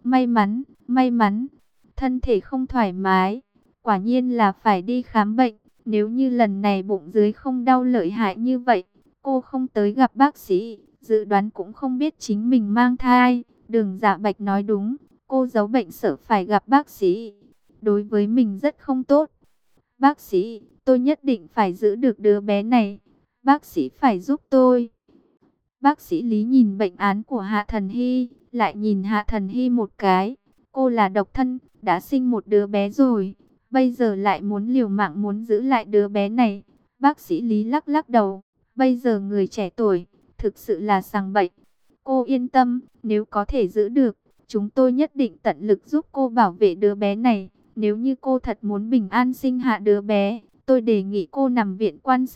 May mắn, thân thể không thoải mái, quả nhiên là phải đi khám bệnh. Nếu như lần này bụng dưới không đau lợi hại như vậy, cô không tới gặp bác sĩ, dự đoán cũng không biết chính mình mang thai. Đường Dạ Bạch nói đúng, cô giấu bệnh sợ phải gặp bác sĩ, đối với mình rất không tốt. Bác sĩ, tôi nhất định phải giữ được đứa bé này. Bác sĩ phải giúp tôi. Bác sĩ Lý nhìn bệnh án của Hạ Thần Hy, lại nhìn Hạ Thần Hy một cái. Cô là độc thân, đã sinh một đứa bé rồi. Bây giờ lại muốn liều mạng muốn giữ lại đứa bé này. Bác sĩ Lý lắc lắc đầu. Bây giờ người trẻ tuổi, thực sự là sằng bậy. Cô yên tâm, nếu có thể giữ được, chúng tôi nhất định tận lực giúp cô bảo vệ đứa bé này. Nếu như cô thật muốn bình an sinh hạ đứa bé, tôi đề nghị cô nằm viện quan sát,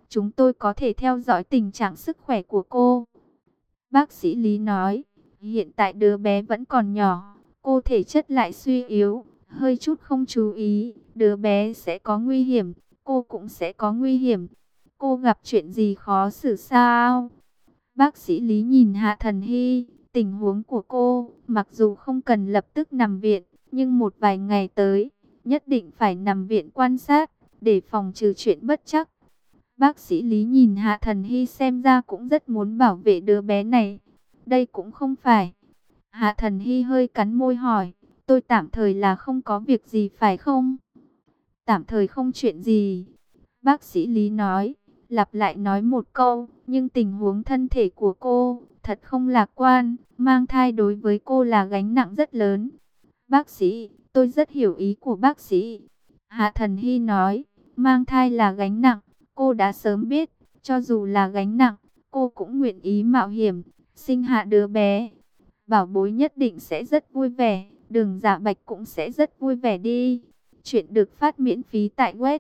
chúng tôi có thể theo dõi tình trạng sức khỏe của cô. Bác sĩ Lý nói, hiện tại đứa bé vẫn còn nhỏ, cô thể chất lại suy yếu, hơi chút không chú ý, đứa bé sẽ có nguy hiểm, cô cũng sẽ có nguy hiểm. Cô gặp chuyện gì khó xử sao? Bác sĩ Lý nhìn Hạ Thần Hy, tình huống của cô, mặc dù không cần lập tức nằm viện, nhưng một vài ngày tới, nhất định phải nằm viện quan sát, để phòng trừ chuyện bất trắc. Bác sĩ Lý nhìn Hạ Thần Hy xem ra cũng rất muốn bảo vệ đứa bé này. Đây cũng không phải. Hạ Thần Hy hơi cắn môi hỏi, tôi tạm thời là không có việc gì phải không? Tạm thời không chuyện gì. Bác sĩ Lý nói, lặp lại nói một câu, nhưng tình huống thân thể của cô thật không lạc quan, mang thai đối với cô là gánh nặng rất lớn. Bác sĩ, tôi rất hiểu ý của bác sĩ. Hạ Thần Hy nói, mang thai là gánh nặng, cô đã sớm biết, cho dù là gánh nặng, cô cũng nguyện ý mạo hiểm, sinh hạ đứa bé. Bảo bối nhất định sẽ rất vui vẻ, Đường Dạ Bạch cũng sẽ rất vui vẻ đi. Chuyện được phát miễn phí tại web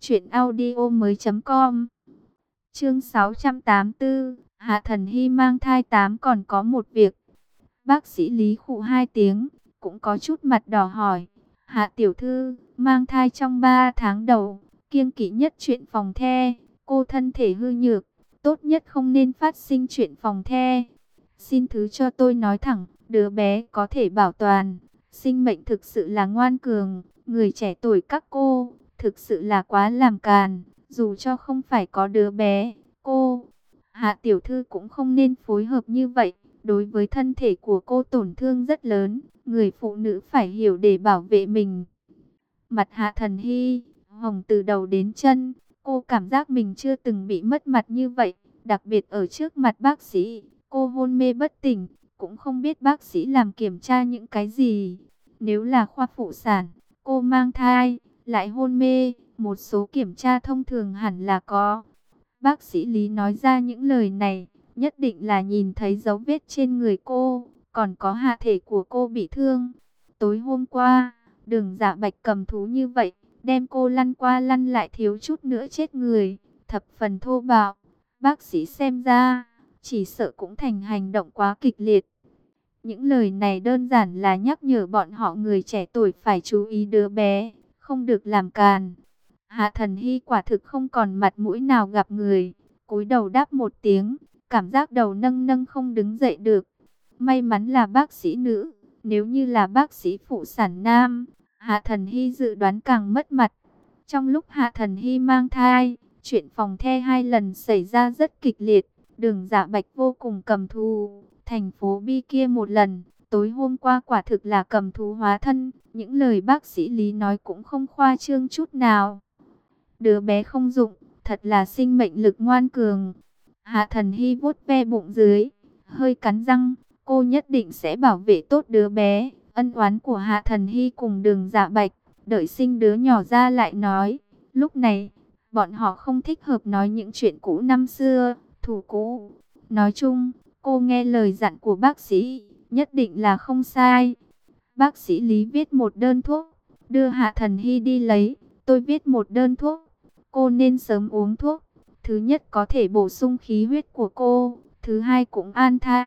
truyệnaudiomoi.com. Chương 684, Hạ Thần Hy mang thai 8 còn có một việc. Bác sĩ Lý khụ 2 tiếng, cũng có chút mặt đỏ hỏi, Hạ tiểu thư, mang thai trong 3 tháng đầu, kiêng kỵ nhất chuyện phòng the, cô thân thể hư nhược, tốt nhất không nên phát sinh chuyện phòng the. Xin thứ cho tôi nói thẳng, đứa bé có thể bảo toàn, sinh mệnh thực sự là ngoan cường, người trẻ tuổi các cô, thực sự là quá làm càn, dù cho không phải có đứa bé, cô, Hạ tiểu thư cũng không nên phối hợp như vậy, đối với thân thể của cô tổn thương rất lớn, người phụ nữ phải hiểu để bảo vệ mình. Mặt Hạ Thần Hy, hồng từ đầu đến chân, cô cảm giác mình chưa từng bị mất mặt như vậy, đặc biệt ở trước mặt bác sĩ, cô hôn mê bất tỉnh, cũng không biết bác sĩ làm kiểm tra những cái gì. Nếu là khoa phụ sản, cô mang thai, lại hôn mê, một số kiểm tra thông thường hẳn là có. Bác sĩ Lý nói ra những lời này, nhất định là nhìn thấy dấu vết trên người cô, còn có hạ thể của cô bị thương. Tối hôm qua, Đường Dạ Bạch cầm thú như vậy, đem cô lăn qua lăn lại thiếu chút nữa chết người, thập phần thô bạo. Bác sĩ xem ra, chỉ sợ cũng thành hành động quá kịch liệt. Những lời này đơn giản là nhắc nhở bọn họ người trẻ tuổi phải chú ý đứa bé, không được làm càn. Hạ Thần Hy quả thực không còn mặt mũi nào gặp người, cúi đầu đáp một tiếng, cảm giác đầu nâng nâng không đứng dậy được. May mắn là bác sĩ nữ, nếu như là bác sĩ phụ sản nam, Hạ Thần Hy dự đoán càng mất mặt. Trong lúc Hạ Thần Hy mang thai, chuyện phòng the 2 lần xảy ra rất kịch liệt, Đường Dạ Bạch vô cùng cầm thù, thành phố Bi kia một lần, tối hôm qua quả thực là cầm thú hóa thân, những lời bác sĩ Lý nói cũng không khoa trương chút nào. Đứa bé không dụng, thật là sinh mệnh lực ngoan cường. Hạ Thần Hy vuốt ve bụng dưới, hơi cắn răng, cô nhất định sẽ bảo vệ tốt đứa bé. Ân oán của Hạ Thần Hy cùng Đường Dạ Bạch, đợi sinh đứa nhỏ ra lại nói. Lúc này, bọn họ không thích hợp nói những chuyện cũ năm xưa, thủ cũ. Nói chung, cô nghe lời dặn của bác sĩ, nhất định là không sai. Bác sĩ Lý viết một đơn thuốc, đưa Hạ Thần Hy đi lấy. Tôi viết một đơn thuốc, cô nên sớm uống thuốc. Thứ nhất có thể bổ sung khí huyết của cô, thứ hai cũng an thai.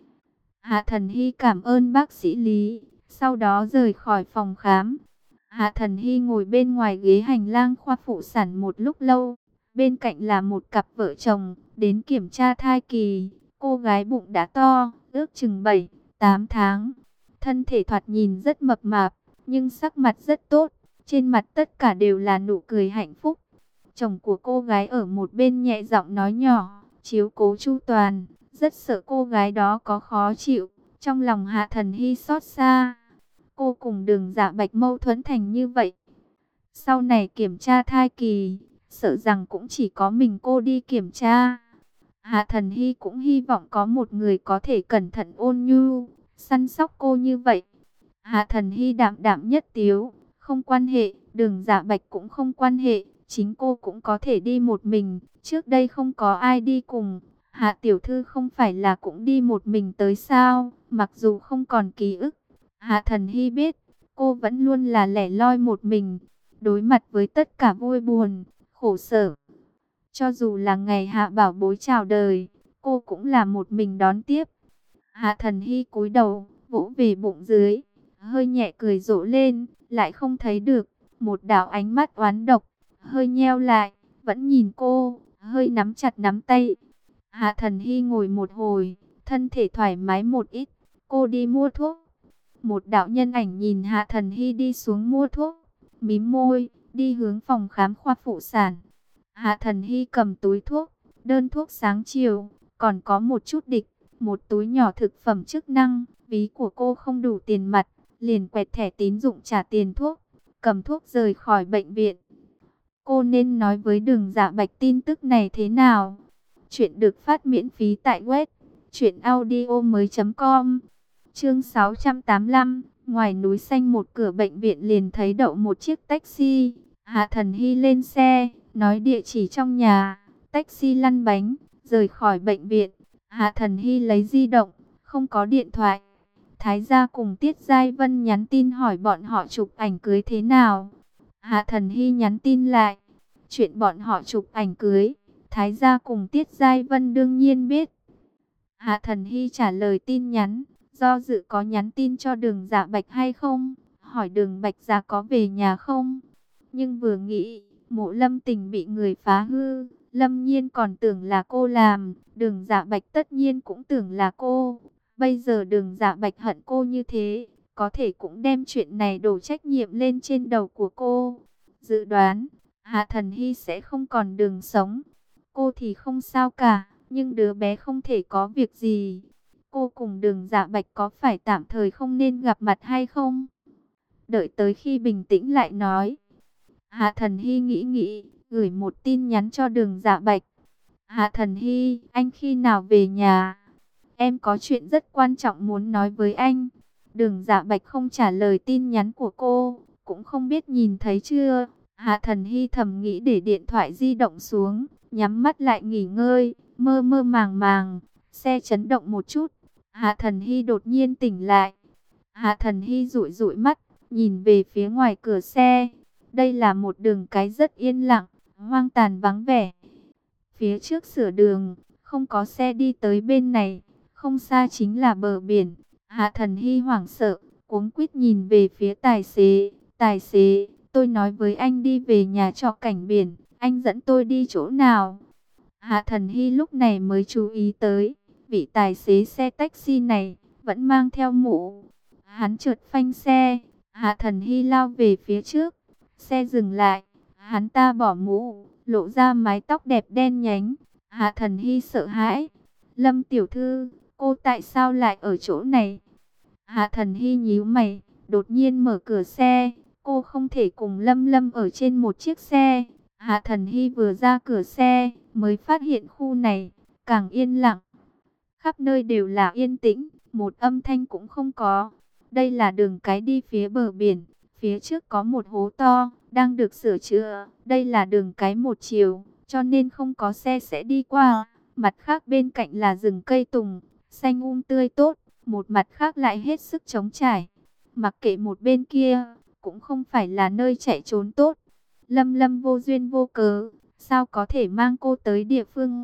Hạ Thần Hy cảm ơn bác sĩ Lý, sau đó rời khỏi phòng khám. Hạ Thần Hy ngồi bên ngoài ghế hành lang khoa phụ sản một lúc lâu. Bên cạnh là một cặp vợ chồng, đến kiểm tra thai kỳ. Cô gái bụng đã to, ước chừng 7-8 tháng. Thân thể thoạt nhìn rất mập mạp, nhưng sắc mặt rất tốt. Trên mặt tất cả đều là nụ cười hạnh phúc. Chồng của cô gái ở một bên nhẹ giọng nói nhỏ, chiếu cố chu toàn, rất sợ cô gái đó có khó chịu. Trong lòng Hạ Thần Hy xót xa, cô cùng Đường Dạ Bạch mâu thuẫn thành như vậy. Sau này kiểm tra thai kỳ, sợ rằng cũng chỉ có mình cô đi kiểm tra. Hạ Thần Hy cũng hy vọng có một người có thể cẩn thận ôn nhu, săn sóc cô như vậy. Hạ Thần Hy đạm đạm nhất tiếu, không quan hệ, Đường Dạ Bạch cũng không quan hệ, chính cô cũng có thể đi một mình, trước đây không có ai đi cùng. Hạ tiểu thư không phải là cũng đi một mình tới sao, mặc dù không còn ký ức. Hạ Thần Hy biết, cô vẫn luôn là lẻ loi một mình, đối mặt với tất cả vui buồn, khổ sở. Cho dù là ngày Hạ bảo bối chào đời, cô cũng là một mình đón tiếp. Hạ Thần Hy cúi đầu, vỗ về bụng dưới, hơi nhẹ cười rộ lên, lại không thấy được. Một đạo ánh mắt oán độc, hơi nheo lại, vẫn nhìn cô, hơi nắm chặt nắm tay. Hạ Thần Hy ngồi một hồi, thân thể thoải mái một ít, cô đi mua thuốc. Một đạo nhân ảnh nhìn Hạ Thần Hy đi xuống mua thuốc, mím môi, đi hướng phòng khám khoa phụ sản. Hạ Thần Hy cầm túi thuốc, đơn thuốc sáng chiều, còn có một chút địch, một túi nhỏ thực phẩm chức năng. Ví của cô không đủ tiền mặt, liền quẹt thẻ tín dụng trả tiền thuốc, cầm thuốc rời khỏi bệnh viện. Cô nên nói với Đường Dạ Bạch tin tức này thế nào? Chuyện được phát miễn phí tại web truyệnaudiomoi.com. Chương 685, ngoài núi xanh một cửa bệnh viện liền thấy đậu một chiếc taxi. Hạ Thần Hy lên xe, nói địa chỉ trong nhà, taxi lăn bánh, rời khỏi bệnh viện. Hạ Thần Hy lấy di động, không có điện thoại. Thái gia cùng Tiết Giai Vân nhắn tin hỏi bọn họ chụp ảnh cưới thế nào. Hạ Thần Hy nhắn tin lại, chuyện bọn họ chụp ảnh cưới, Thái gia cùng Tiết Giai Vân đương nhiên biết. Hạ Thần Hy trả lời tin nhắn, do dự có nhắn tin cho Đường Dạ Bạch hay không, hỏi Đường Bạch Dạ có về nhà không. Nhưng vừa nghĩ, Mộ Lâm Tình bị người phá hư, Lâm Nhiên còn tưởng là cô làm, Đường Dạ Bạch tất nhiên cũng tưởng là cô. Bây giờ Đường Dạ Bạch hận cô như thế, có thể cũng đem chuyện này đổ trách nhiệm lên trên đầu của cô. Dự đoán, Hạ Thần Hy sẽ không còn đường sống. Cô thì không sao cả, nhưng đứa bé không thể có việc gì. Cô cùng Đường Dạ Bạch có phải tạm thời không nên gặp mặt hay không? Đợi tới khi bình tĩnh lại nói. Hạ Thần Hy nghĩ nghĩ, gửi một tin nhắn cho Đường Dạ Bạch. Hạ Thần Hy, anh khi nào về nhà? Em có chuyện rất quan trọng muốn nói với anh. Đường Dạ Bạch không trả lời tin nhắn của cô, cũng không biết nhìn thấy chưa. Hạ Thần Hy thầm nghĩ để điện thoại di động xuống, nhắm mắt lại nghỉ ngơi, mơ mơ màng màng. Xe chấn động một chút, Hạ Thần Hy đột nhiên tỉnh lại. Hạ Thần Hy dụi dụi mắt, nhìn về phía ngoài cửa xe. Đây là một đường cái rất yên lặng, hoang tàn vắng vẻ. Phía trước sửa đường, không có xe đi tới bên này. Không xa chính là bờ biển. Hạ Thần Hy hoảng sợ, cuống quýt nhìn về phía tài xế. Tài xế, tôi nói với anh đi về nhà trọ cảnh biển, anh dẫn tôi đi chỗ nào? Hạ Thần Hy lúc này mới chú ý tới, vị tài xế xe taxi này vẫn mang theo mũ. Hắn chợt phanh xe, Hạ Thần Hy lao về phía trước. Xe dừng lại, hắn ta bỏ mũ, lộ ra mái tóc đẹp đen nhánh. Hạ Thần Hy sợ hãi. Lâm tiểu thư, cô tại sao lại ở chỗ này? Hạ Thần Hy nhíu mày, đột nhiên mở cửa xe. Cô không thể cùng Lâm Lâm ở trên một chiếc xe. Hạ Thần Hy vừa ra cửa xe, mới phát hiện khu này càng yên lặng. Khắp nơi đều là yên tĩnh, một âm thanh cũng không có. Đây là đường cái đi phía bờ biển. Phía trước có một hố to, đang được sửa chữa. Đây là đường cái một chiều, cho nên không có xe sẽ đi qua. Mặt khác bên cạnh là rừng cây tùng, xanh tươi tốt. Một mặt khác lại hết sức trống trải. Mặc kệ một bên kia, cũng không phải là nơi chạy trốn tốt. Lâm Lâm vô duyên vô cớ, sao có thể mang cô tới địa phương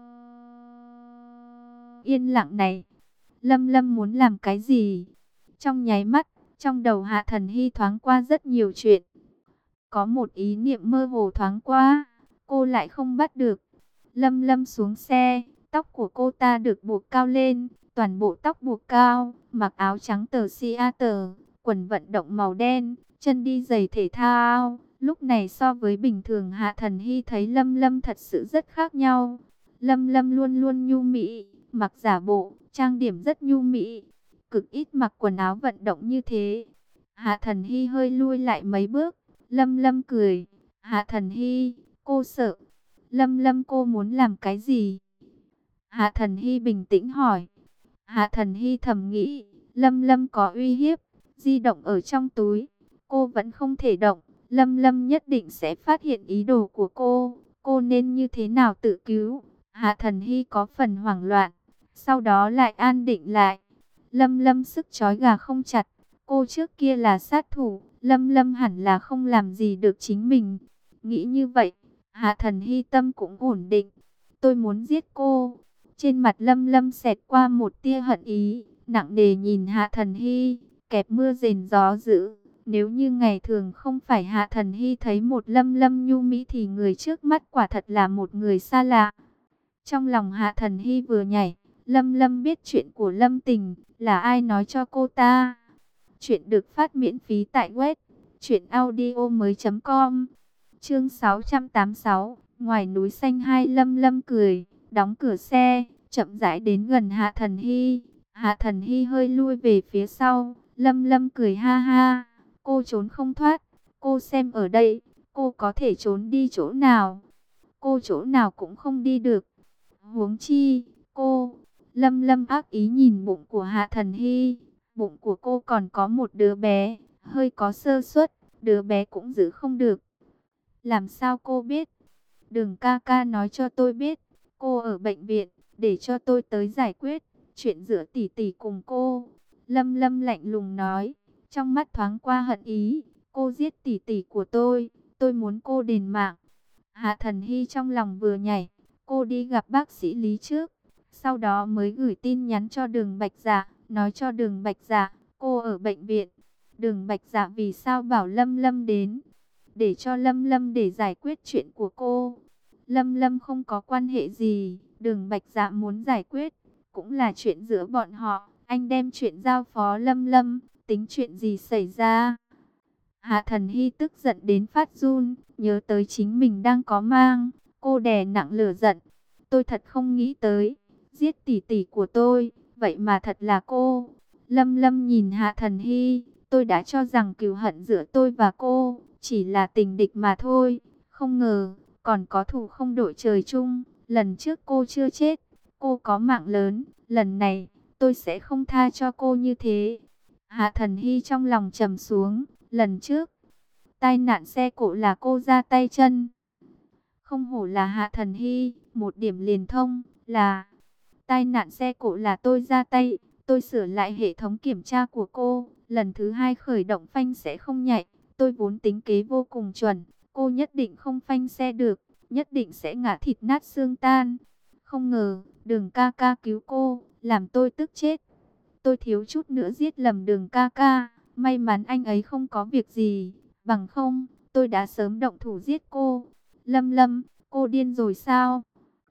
yên lặng này? Lâm Lâm muốn làm cái gì? Trong nháy mắt, trong đầu Hạ Thần Hy thoáng qua rất nhiều chuyện. Có một ý niệm mơ hồ thoáng qua, cô lại không bắt được. Lâm Lâm xuống xe, tóc của cô ta được buộc cao lên, toàn bộ tóc buộc cao, mặc áo trắng tờ Seattle, quần vận động màu đen, chân đi giày thể thao. Lúc này so với bình thường Hạ Thần Hy thấy Lâm Lâm thật sự rất khác nhau. Lâm Lâm luôn luôn nhu mỹ, mặc giả bộ, trang điểm rất nhu mỹ, cực ít mặc quần áo vận động như thế. Hạ Thần Hy hơi lui lại mấy bước. Lâm Lâm cười. Hạ Thần Hy, cô sợ. Lâm Lâm, cô muốn làm cái gì? Hạ Thần Hy bình tĩnh hỏi. Hạ Thần Hy thầm nghĩ, Lâm Lâm có uy hiếp. Di động ở trong túi, cô vẫn không thể động. Lâm Lâm nhất định sẽ phát hiện ý đồ của cô. Cô nên như thế nào tự cứu? Hạ Thần Hy có phần hoảng loạn, sau đó lại an định lại. Lâm Lâm sức trói gà không chặt. Cô trước kia là sát thủ, Lâm Lâm hẳn là không làm gì được chính mình. Nghĩ như vậy, Hạ Thần Hy tâm cũng ổn định. Tôi muốn giết cô. Trên mặt Lâm Lâm xẹt qua một tia hận ý, nặng nề nhìn Hạ Thần Hy, kẹp mưa rền gió dữ. Nếu như ngày thường không phải Hạ Thần Hy thấy một Lâm Lâm nhu mỹ thì người trước mắt quả thật là một người xa lạ. Trong lòng Hạ Thần Hy vừa nhảy, Lâm Lâm biết chuyện của Lâm Tình, là ai nói cho cô ta? Chuyện được phát miễn phí tại web truyệnaudiomoi.com. Chương 686, ngoài núi xanh hai. Lâm Lâm cười, đóng cửa xe, chậm rãi đến gần Hạ Thần Hy. Hạ Thần Hy hơi lui về phía sau, Lâm Lâm cười ha ha, cô trốn không thoát, cô xem ở đây, cô có thể trốn đi chỗ nào? Cô chỗ nào cũng không đi được. Huống chi, cô, Lâm Lâm ác ý nhìn bụng của Hạ Thần Hy, bụng của cô còn có một đứa bé, hơi có sơ suất, đứa bé cũng giữ không được. Làm sao cô biết? Đường ca ca nói cho tôi biết, cô ở bệnh viện, để cho tôi tới giải quyết chuyện giữa tỷ tỷ cùng cô. Lâm Lâm lạnh lùng nói, trong mắt thoáng qua hận ý, cô giết tỷ tỷ của tôi muốn cô đền mạng. Hạ Thần Hy trong lòng vừa nhảy, cô đi gặp bác sĩ Lý trước, sau đó mới gửi tin nhắn cho Đường Bạch Dạ, nói cho Đường Bạch Dạ, cô ở bệnh viện. Đường Bạch Dạ vì sao bảo Lâm Lâm đến? Để cho Lâm Lâm để giải quyết chuyện của cô. Lâm Lâm không có quan hệ gì, Đường Bạch Dạ muốn giải quyết, cũng là chuyện giữa bọn họ. Anh đem chuyện giao phó Lâm Lâm, tính chuyện gì xảy ra? Hạ Thần Hy tức giận đến phát run, nhớ tới chính mình đang có mang, cô đè nặng lửa giận. Tôi thật không nghĩ tới, giết tỷ tỷ của tôi, vậy mà thật là cô. Lâm Lâm nhìn Hạ Thần Hy, tôi đã cho rằng cừu hận giữa tôi và cô chỉ là tình địch mà thôi, không ngờ còn có thù không đội trời chung. Lần trước cô chưa chết, cô có mạng lớn, lần này tôi sẽ không tha cho cô như thế. Hạ Thần Hy trong lòng trầm xuống, lần trước tai nạn xe cộ là cô ra tay chân. Không hổ là Hạ Thần Hy, một điểm liền thông, là tai nạn xe cộ là tôi ra tay, tôi sửa lại hệ thống kiểm tra của cô, lần thứ hai khởi động phanh sẽ không nhạy, tôi vốn tính kế vô cùng chuẩn, cô nhất định không phanh xe được, nhất định sẽ ngã thịt nát xương tan. Không ngờ, Đường ca ca cứu cô, làm tôi tức chết. Tôi thiếu chút nữa giết lầm Đường ca ca, may mắn anh ấy không có việc gì, bằng không, tôi đã sớm động thủ giết cô. Lâm Lâm, cô điên rồi sao?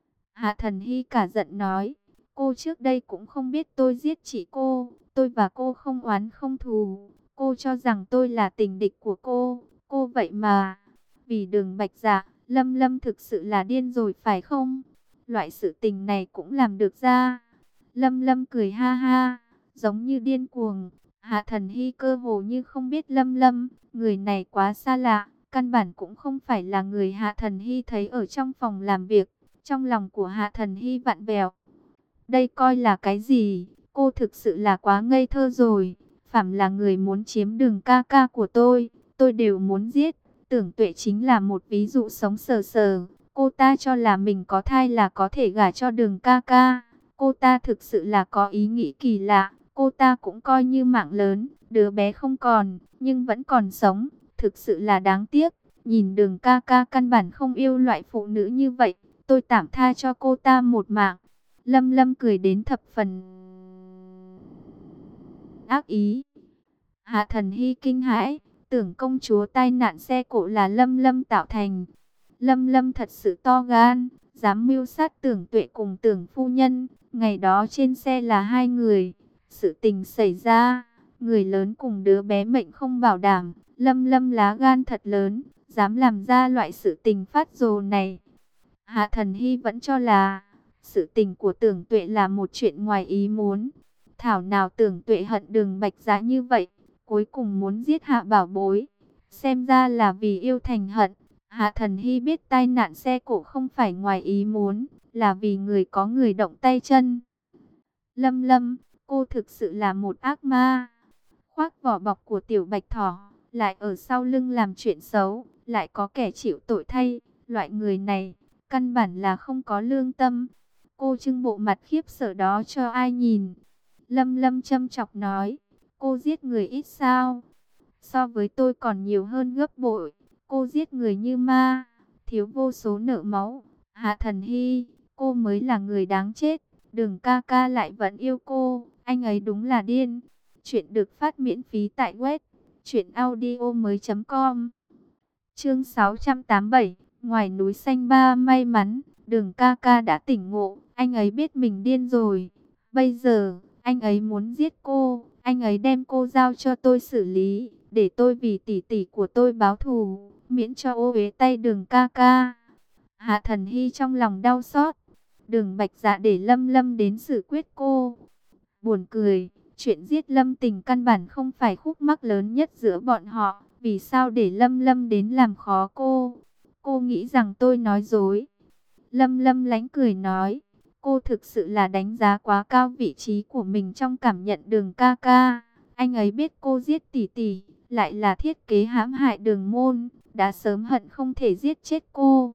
Hạ Thần Hy cả giận nói, cô trước đây cũng không biết tôi giết chị cô, tôi và cô không oán không thù, cô cho rằng tôi là tình địch của cô vậy mà, vì Đường Bạch Dạ, Lâm Lâm thực sự là điên rồi phải không? Loại sự tình này cũng làm được ra. Lâm Lâm cười ha ha, giống như điên cuồng. Hạ Thần Hy cơ hồ như không biết Lâm Lâm, người này quá xa lạ, căn bản cũng không phải là người Hạ Thần Hy thấy ở trong phòng làm việc. Trong lòng của Hạ Thần Hy vặn vẹo. Đây coi là cái gì? Cô thực sự là quá ngây thơ rồi. Phạm là người muốn chiếm Đường ca ca của tôi đều muốn giết. Tưởng Tuệ chính là một ví dụ sống sờ sờ. Cô ta cho là mình có thai là có thể gả cho Đường ca ca. Cô ta thực sự là có ý nghĩ kỳ lạ. Cô ta cũng coi như mạng lớn, đứa bé không còn, nhưng vẫn còn sống. Thực sự là đáng tiếc. Nhìn Đường ca ca căn bản không yêu loại phụ nữ như vậy. Tôi tạm tha cho cô ta một mạng. Lâm Lâm cười đến thập phần ác ý. Hạ Thần Hy kinh hãi, tưởng công chúa tai nạn xe cộ là Lâm Lâm tạo thành. Lâm Lâm thật sự to gan, dám mưu sát Tưởng Tuệ cùng Tưởng phu nhân. Ngày đó trên xe là hai người. Sự tình xảy ra, người lớn cùng đứa bé mệnh không bảo đảm. Lâm Lâm lá gan thật lớn, dám làm ra loại sự tình phát rồ này. Hạ Thần Hy vẫn cho là sự tình của Tưởng Tuệ là một chuyện ngoài ý muốn. Thảo nào Tưởng Tuệ hận Đường Bạch Dạ như vậy, cuối cùng muốn giết Hạ Bảo Bối. Xem ra là vì yêu thành hận. Hạ Thần Hy biết tai nạn xe cộ không phải ngoài ý muốn, là vì người có người động tay chân. Lâm Lâm, cô thực sự là một ác ma. Khoác vỏ bọc của tiểu bạch thỏ, lại ở sau lưng làm chuyện xấu, lại có kẻ chịu tội thay. Loại người này căn bản là không có lương tâm. Cô trưng bộ mặt khiếp sợ đó cho ai nhìn. Lâm Lâm châm chọc nói, cô giết người ít sao? So với tôi còn nhiều hơn gấp bội. Cô giết người như ma, thiếu vô số nợ máu. Hạ Thần Hy, cô mới là người đáng chết. Đường ca ca lại vẫn yêu cô, anh ấy đúng là điên. Chuyện được phát miễn phí tại web truyệnaudiomoi.com. Chương 687, ngoài núi xanh ba may mắn, Đường ca ca đã tỉnh ngộ, anh ấy biết mình điên rồi. Bây giờ, anh ấy muốn giết cô, anh ấy đem cô giao cho tôi xử lý, để tôi vì tỷ tỷ của tôi báo thù, miễn cho ô uế tay Đường ca ca. Hạ Thần Hy trong lòng đau xót, Đường Bạch Dạ để Lâm Lâm đến xử quyết cô. Buồn cười, chuyện giết Lâm Tình căn bản không phải khúc mắc lớn nhất giữa bọn họ. Vì sao để Lâm Lâm đến làm khó cô? Cô nghĩ rằng tôi nói dối. Lâm Lâm lánh cười nói, cô thực sự là đánh giá quá cao vị trí của mình trong cảm nhận Đường ca ca. Anh ấy biết cô giết tỷ tỷ, lại là thiết kế hãm hại Đường môn, đã sớm hận không thể giết chết cô.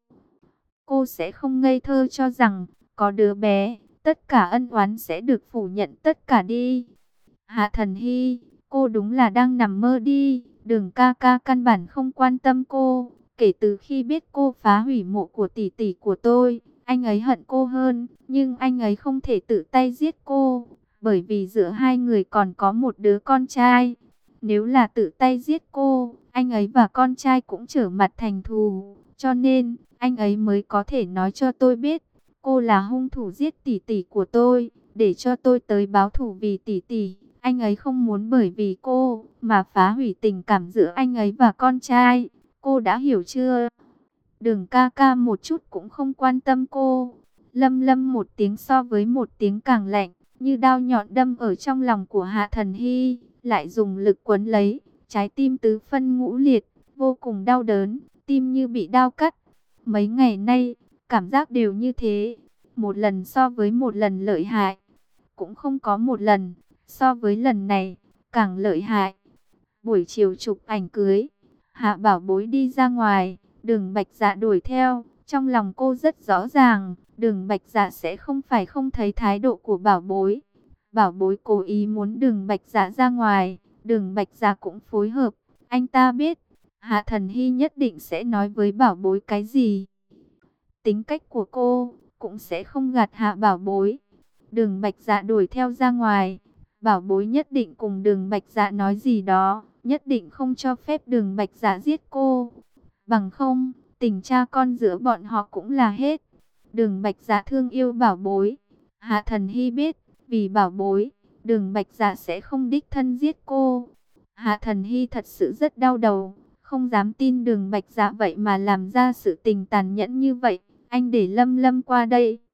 Cô sẽ không ngây thơ cho rằng, có đứa bé, tất cả ân oán sẽ được phủ nhận tất cả đi. Hạ Thần Hy, cô đúng là đang nằm mơ đi. Đường ca ca căn bản không quan tâm cô. Kể từ khi biết cô phá hủy mộ của tỷ tỷ của tôi, anh ấy hận cô hơn. Nhưng anh ấy không thể tự tay giết cô, bởi vì giữa hai người còn có một đứa con trai. Nếu là tự tay giết cô, anh ấy và con trai cũng trở mặt thành thù. Cho nên, anh ấy mới có thể nói cho tôi biết, cô là hung thủ giết tỷ tỷ của tôi, để cho tôi tới báo thù vì tỷ tỷ. Anh ấy không muốn bởi vì cô mà phá hủy tình cảm giữa anh ấy và con trai. Cô đã hiểu chưa? Đường ca ca một chút cũng không quan tâm cô. Lâm Lâm một tiếng so với một tiếng càng lạnh, như đao nhọn đâm ở trong lòng của Hạ Thần Hy, lại dùng lực quấn lấy, trái tim tứ phân ngũ liệt, vô cùng đau đớn, tim như bị đao cắt. Mấy ngày nay, cảm giác đều như thế, một lần so với một lần lợi hại, cũng không có một lần so với lần này càng lợi hại. Buổi chiều chụp ảnh cưới, Hạ Bảo Bối đi ra ngoài, Đường Bạch Dạ đuổi theo. Trong lòng cô rất rõ ràng, Đường Bạch Dạ sẽ không phải không thấy thái độ của Bảo Bối. Bảo Bối cố ý muốn Đường Bạch Dạ ra ngoài, Đường Bạch Dạ cũng phối hợp. Anh ta biết, Hạ Thần Hy nhất định sẽ nói với Bảo Bối cái gì. Tính cách của cô cũng sẽ không gạt Hạ Bảo Bối. Đường Bạch Dạ đuổi theo ra ngoài, Bảo Bối nhất định cùng Đường Bạch Dạ nói gì đó, nhất định không cho phép Đường Bạch Dạ giết cô. Bằng không, tình cha con giữa bọn họ cũng là hết. Đường Bạch Dạ thương yêu Bảo Bối. Hạ Thần Hy biết, vì Bảo Bối, Đường Bạch Dạ sẽ không đích thân giết cô. Hạ Thần Hy thật sự rất đau đầu, không dám tin Đường Bạch Dạ vậy mà làm ra sự tình tàn nhẫn như vậy. Anh để Lâm Lâm qua đây,